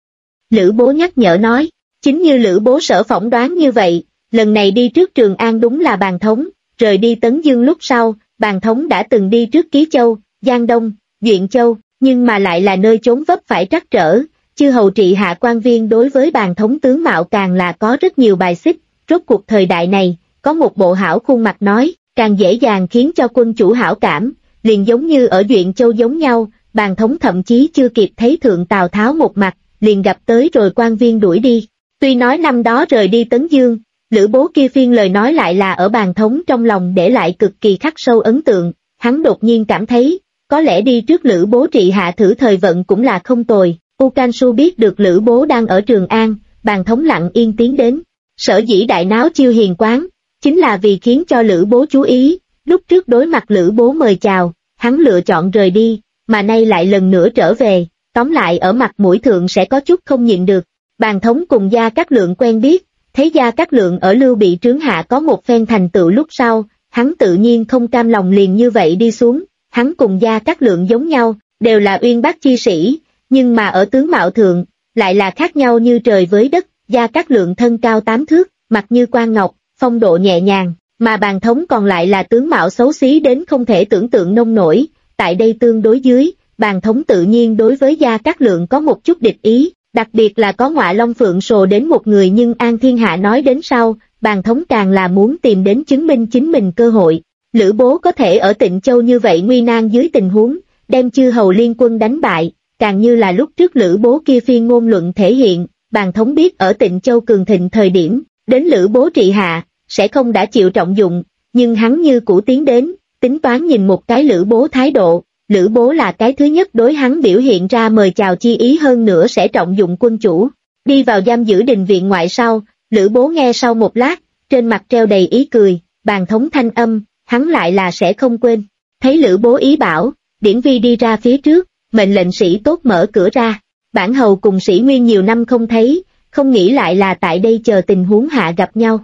Lữ Bố nhắc nhở nói, chính như Lữ Bố sở phỏng đoán như vậy, lần này đi trước Trường An đúng là Bàn Thống, rời đi Tấn Dương lúc sau, Bàn Thống đã từng đi trước Ký Châu, Giang Đông, Duyện Châu, nhưng mà lại là nơi chốn vấp phải trắc trở, chư hầu trị hạ quan viên đối với Bàn Thống tướng mạo càng là có rất nhiều bài xích, rốt cuộc thời đại này, có một bộ hảo khuôn mặt nói, càng dễ dàng khiến cho quân chủ hảo cảm, liền giống như ở Duyện Châu giống nhau, Bàn Thống thậm chí chưa kịp thấy thượng Tào Tháo một mặt, liền gặp tới rồi quan viên đuổi đi. Tuy nói năm đó rời đi Tấn Dương, Lữ Bố kia phiên lời nói lại là ở Bàn Thống trong lòng để lại cực kỳ khắc sâu ấn tượng, hắn đột nhiên cảm thấy, có lẽ đi trước Lữ Bố trị hạ thử thời vận cũng là không tồi. U Can Su biết được Lữ Bố đang ở Trường An, Bàn Thống lặng yên tiến đến, sở dĩ đại náo Chiêu Hiền quán, chính là vì khiến cho Lữ Bố chú ý, lúc trước đối mặt Lữ Bố mời chào, hắn lựa chọn rời đi, mà nay lại lần nữa trở về, tóm lại ở mặt mũi thượng sẽ có chút không nhịn được. Bàn Thống cùng Gia Cát Lượng quen biết, thấy Gia Cát Lượng ở Lưu Bị trướng hạ có một phen thành tựu lúc sau, hắn tự nhiên không cam lòng liền như vậy đi xuống, hắn cùng Gia Cát Lượng giống nhau, đều là uyên bác chi sĩ, nhưng mà ở tướng mạo thượng, lại là khác nhau như trời với đất. Gia Cát Lượng thân cao 8 thước, mặt như quan ngọc, phong độ nhẹ nhàng, mà Bàn Thống còn lại là tướng mạo xấu xí đến không thể tưởng tượng nông nổi, tại đây tương đối dưới, Bàn Thống tự nhiên đối với Gia Cát Lượng có một chút địch ý, đặc biệt là có Ngọa Long Phượng Sồ đến một người nhưng An Thiên Hạ nói đến sau, Bàn Thống càng là muốn tìm đến chứng minh chính mình cơ hội. Lữ Bố có thể ở Tịnh Châu như vậy nguy nan dưới tình huống, đem chư hầu liên quân đánh bại, càng như là lúc trước Lữ Bố kia phiên ngôn luận thể hiện, Bàn Thống biết ở Tịnh Châu cường thịnh thời điểm, đến Lữ Bố trị hạ, sẽ không đã chịu trọng dụng, nhưng hắn như cũ tiến đến, tính toán nhìn một cái Lữ Bố thái độ, Lữ Bố là cái thứ nhất đối hắn biểu hiện ra mời chào chi ý hơn nữa sẽ trọng dụng quân chủ. Đi vào giam giữ đình viện ngoại sau, Lữ Bố nghe sau một lát, trên mặt treo đầy ý cười, Bàn Thống thanh âm, hắn lại là sẽ không quên. Thấy Lữ Bố ý bảo, Điển Vi đi ra phía trước, mệnh lệnh sĩ tốt mở cửa ra. Bản hầu cùng sĩ Nguyên nhiều năm không thấy, không nghĩ lại là tại đây chờ tình huống hạ gặp nhau.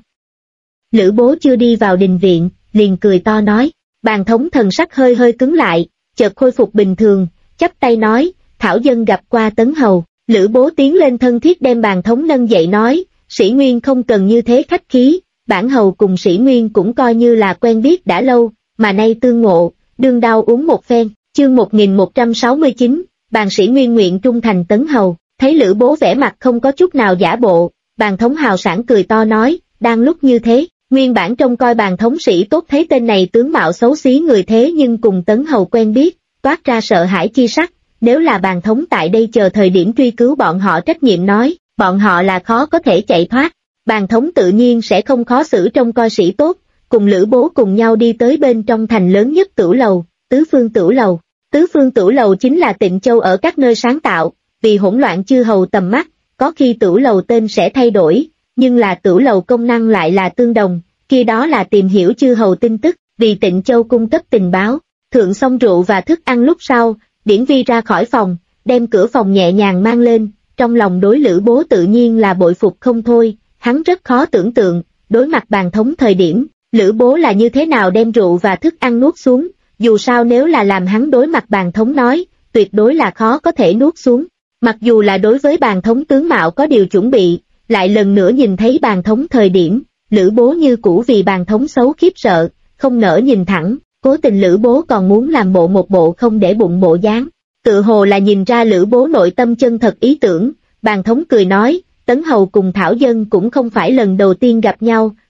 Lữ Bố chưa đi vào đình viện, liền cười to nói, Bàn Thống thần sắc hơi hơi cứng lại, chợt khôi phục bình thường, chắp tay nói, thảo dân gặp qua Tấn hầu. Lữ Bố tiến lên thân thiết đem Bàn Thống nâng dậy nói, sĩ Nguyên không cần như thế khách khí, bản hầu cùng sĩ Nguyên cũng coi như là quen biết đã lâu, mà nay tương ngộ, đương đao uống một phen. Chương 1169, Bàn sĩ Nguyên nguyện trung thành Tấn hầu. Thấy Lữ Bố vẻ mặt không có chút nào giả bộ, Bàn Thống hào sảng cười to nói, đang lúc như thế, nguyên bản trông coi Bàn Thống sĩ tốt thấy tên này tướng mạo xấu xí người thế nhưng cùng Tấn hầu quen biết, toát ra sợ hãi chi sắc, nếu là Bàn Thống tại đây chờ thời điểm truy cứu bọn họ trách nhiệm nói, bọn họ là khó có thể chạy thoát. Bàn Thống tự nhiên sẽ không khó xử trông coi sĩ tốt, cùng Lữ Bố cùng nhau đi tới bên trong thành lớn nhất Tửu Lầu, Tứ Phương Tửu Lầu. Tứ Phương Tửu Lầu chính là Tịnh Châu ở các nơi sáng tạo, vì hỗn loạn chư hầu tầm mắt, có khi Tửu Lầu tên sẽ thay đổi, nhưng là Tửu Lầu công năng lại là tương đồng, kia đó là tìm hiểu chư hầu tin tức, vì Tịnh Châu cung cấp tình báo. Thượng xong rượu và thức ăn lúc sau, Điển Vi ra khỏi phòng, đem cửa phòng nhẹ nhàng mang lên, trong lòng đối Lữ Bố tự nhiên là bội phục không thôi, hắn rất khó tưởng tượng, đối mặt Bàn Thống thời điểm, Lữ Bố là như thế nào đem rượu và thức ăn nuốt xuống, dù sao nếu là làm hắn đối mặt Bàn Thống nói, tuyệt đối là khó có thể nuốt xuống. Mặc dù là đối với Bàn Thống tướng mạo có điều chuẩn bị, lại lần nữa nhìn thấy Bàn Thống thời điểm, Lữ Bố như cũ vì Bàn Thống xấu khiếp sợ, không nỡ nhìn thẳng, cố tình Lữ Bố còn muốn làm một bộ không để bụng bộ dáng. Tự hồ là nhìn ra Lữ Bố nội tâm chân thật ý tưởng, Bàn Thống cười nói, Tấn hầu cùng Thảo dân cũng không phải lần đầu tiên gặp nhau,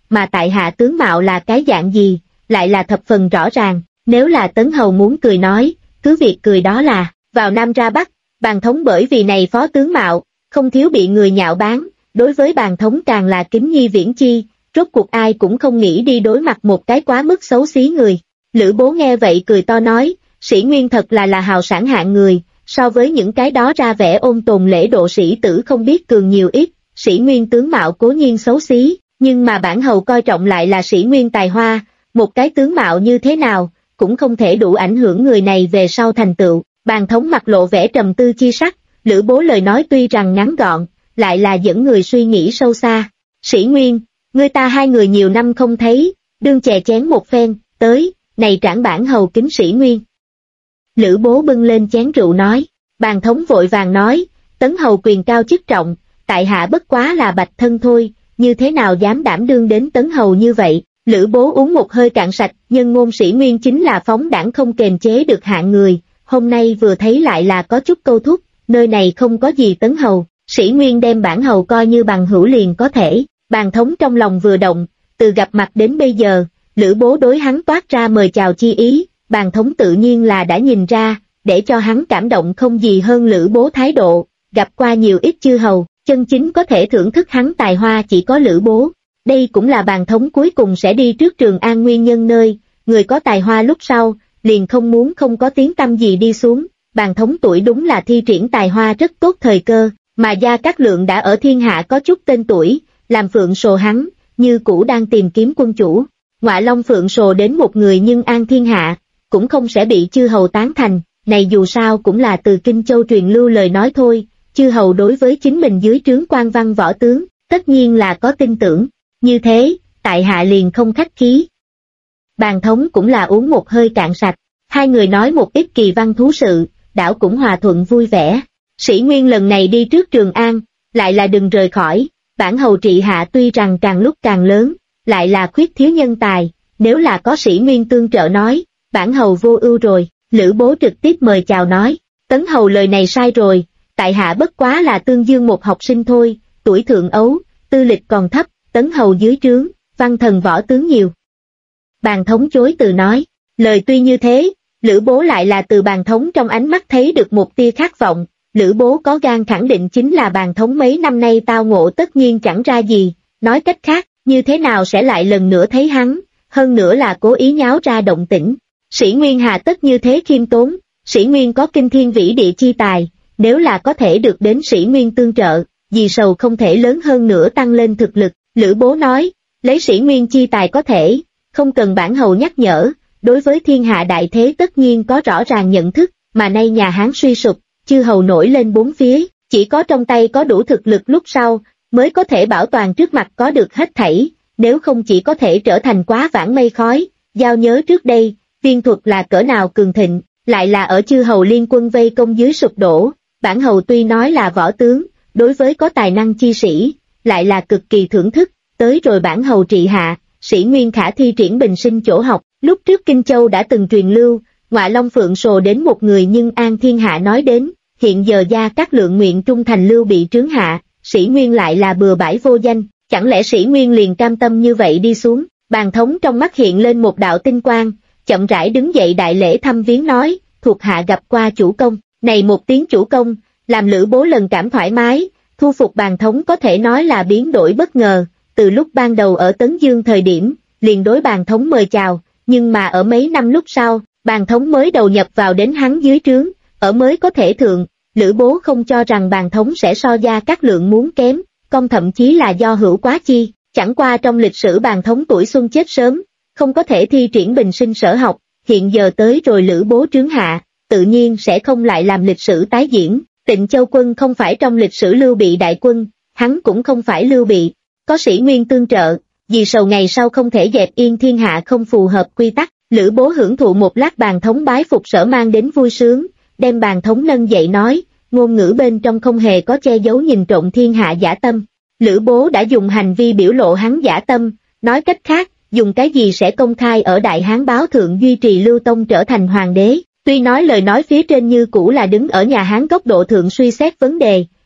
mà tại hạ tướng mạo là cái dạng gì, lại là thập phần rõ ràng, nếu là Tấn Hầu muốn cười nói, cứ việc cười đó là, vào Nam ra Bắc, Bàn Thống bởi vì này phó tướng mạo, không thiếu bị người nhạo báng, đối với Bàn Thống càng là kính nhi viễn chi, rốt cuộc ai cũng không nghĩ đi đối mặt một cái quá mức xấu xí người. Lữ Bố nghe vậy cười to nói, Sĩ Nguyên thật là hào sản hạng người, so với những cái đó ra vẻ ôn tồn lễ độ sĩ tử không biết cường nhiều ít, Sĩ Nguyên tướng mạo cố nhiên xấu xí, nhưng mà bản hầu coi trọng lại là Sĩ Nguyên tài hoa, một cái tướng mạo như thế nào, cũng không thể đủ ảnh hưởng người này về sau thành tựu. Bàn Thống mặt lộ vẻ trầm tư chi sắc, Lữ Bố lời nói tuy rằng ngắn gọn, lại là dẫn người suy nghĩ sâu xa. Sĩ Nguyên, ngươi ta hai người nhiều năm không thấy, đương chè chén một phen, tới, này trảng bản hầu kính Sĩ Nguyên. Lữ Bố bưng lên chén rượu nói, Bàn Thống vội vàng nói, Tấn hầu quyền cao chức trọng, tại hạ bất quá là bạch thân thôi, như thế nào dám đảm đương đến Tấn hầu như vậy. Lữ Bố uống một hơi cạn sạch, nhân ngôn Sĩ Nguyên chính là phóng đãng không kềm chế được hạng người, hôm nay vừa thấy lại là có chút câu thúc, nơi này không có gì Tấn hầu, Sĩ Nguyên đem bản hầu coi như bằng hữu liền có thể. Bàn Thống trong lòng vừa động, từ gặp mặt đến bây giờ, Lữ Bố đối hắn toát ra mời chào chi ý, Bàn Thống tự nhiên là đã nhìn ra, để cho hắn cảm động không gì hơn Lữ Bố thái độ, gặp qua nhiều ít chư hầu, chân chính có thể thưởng thức hắn tài hoa chỉ có Lữ Bố. Đây cũng là Bàn Thống cuối cùng sẽ đi trước Trường An nguyên nhân nơi, người có tài hoa lúc sau, liền không muốn không có tiếng tăm gì đi xuống. Bàn Thống tuổi đúng là thi triển tài hoa rất tốt thời cơ, mà Gia Cát Lượng đã ở thiên hạ có chút tên tuổi, làm phượng sồ hắn, như cũ đang tìm kiếm quân chủ. Ngọa Long phượng sồ đến một người nhưng an thiên hạ, cũng không sẽ bị chư hầu tán thành, này dù sao cũng là từ Kinh Châu truyền lưu lời nói thôi, chư hầu đối với chính mình dưới trướng quan văn võ tướng, tất nhiên là có tin tưởng, như thế, tại hạ liền không khách khí. Bàn Thống cũng là uống một hơi cạn sạch, hai người nói một ít kỳ văn thú sự, đảo cũng hòa thuận vui vẻ. Sĩ Nguyên lần này đi trước Trường An, lại là đừng rời khỏi, bản hầu trị hạ tuy rằng càng lúc càng lớn, lại là khuyết thiếu nhân tài, nếu là có Sĩ Nguyên tương trợ nói, bản hầu vô ưu rồi. Lữ Bố trực tiếp mời chào nói, Tấn hầu lời này sai rồi, tại hạ bất quá là tương dương một học sinh thôi, tuổi thượng ấu, tư lịch còn thấp, Tấn hầu dưới trướng, văn thần võ tướng nhiều. Bàn Thống chối từ nói, lời tuy như thế, Lữ Bố lại là từ Bàn Thống trong ánh mắt thấy được một tia khát vọng, Lữ Bố có gan khẳng định chính là Bàn Thống mấy năm nay tao ngộ tất nhiên chẳng ra gì, nói cách khác, như thế nào sẽ lại lần nữa thấy hắn, hơn nữa là cố ý nháo ra động tĩnh. Sĩ Nguyên hà tất như thế khiêm tốn, Sĩ Nguyên có kinh thiên vĩ địa chi tài, nếu là có thể được đến Sĩ Nguyên tương trợ, vì sầu không thể lớn hơn nữa tăng lên thực lực. Lữ Bố nói, lấy Sĩ Nguyên chi tài có thể, không cần bản hầu nhắc nhở, đối với thiên hạ đại thế tất nhiên có rõ ràng nhận thức, mà nay nhà Hán suy sụp, chư hầu nổi lên bốn phía, chỉ có trong tay có đủ thực lực lúc sau, mới có thể bảo toàn trước mặt có được hết thảy, nếu không chỉ có thể trở thành quá vãng mây khói. Giao nhớ trước đây, viên thuật là cỡ nào cường thịnh, lại là ở chư hầu liên quân vây công dưới sụp đổ, bản hầu tuy nói là võ tướng, đối với có tài năng chi sĩ, lại là cực kỳ thưởng thức, tới rồi bản hầu trị hạ, Sĩ Nguyên khả thi triển bình sinh chỗ học, lúc trước Kinh Châu đã từng truyền lưu, Ngọa Long phượng sồ đến một người nhưng an thiên hạ nói đến, hiện giờ Gia Cát Lượng nguyện trung thành Lưu bị trướng hạ, Sĩ Nguyên lại là bừa bãi vô danh, chẳng lẽ Sĩ Nguyên liền cam tâm như vậy đi xuống. Bàn Thống trong mắt hiện lên một đạo tinh quang, chậm rãi đứng dậy đại lễ thăm viếng nói, thuộc hạ gặp qua chủ công, này một tiếng chủ công, làm Lữ Bố lần cảm thoải mái, thu phục Bàn Thống có thể nói là biến đổi bất ngờ, từ lúc ban đầu ở Tấn Dương thời điểm, liền đối Bàn Thống mời chào, nhưng mà ở mấy năm lúc sau, Bàn Thống mới đầu nhập vào đến hắn dưới trướng, ở mới có thể thượng, Lữ Bố không cho rằng Bàn Thống sẽ so Gia Cát Lượng muốn kém, công thậm chí là do hữu quá chi, chẳng qua trong lịch sử Bàn Thống tuổi xuân chết sớm, không có thể thi triển bình sinh sở học, hiện giờ tới rồi Lữ Bố trướng hạ, tự nhiên sẽ không lại làm lịch sử tái diễn. Tịnh Châu quân không phải trong lịch sử Lưu Bị đại quân, hắn cũng không phải Lưu Bị, có Sĩ Nguyên tương trợ, vì sầu ngày sau không thể dẹp yên thiên hạ không phù hợp quy tắc. Lữ Bố hưởng thụ một lát Bàn Thống bái phục sở mang đến vui sướng, đem Bàn Thống nâng dậy nói, ngôn ngữ bên trong không hề có che giấu nhìn trộm thiên hạ dã tâm. Lữ Bố đã dùng hành vi biểu lộ hắn dã tâm, nói cách khác, dùng cái gì sẽ công khai ở Đại Hán báo thượng duy trì Lưu Tông trở thành hoàng đế. Tuy nói lời nói phía trên như cũ là đứng ở nhà Hán góc độ thượng suy xét vấn đề,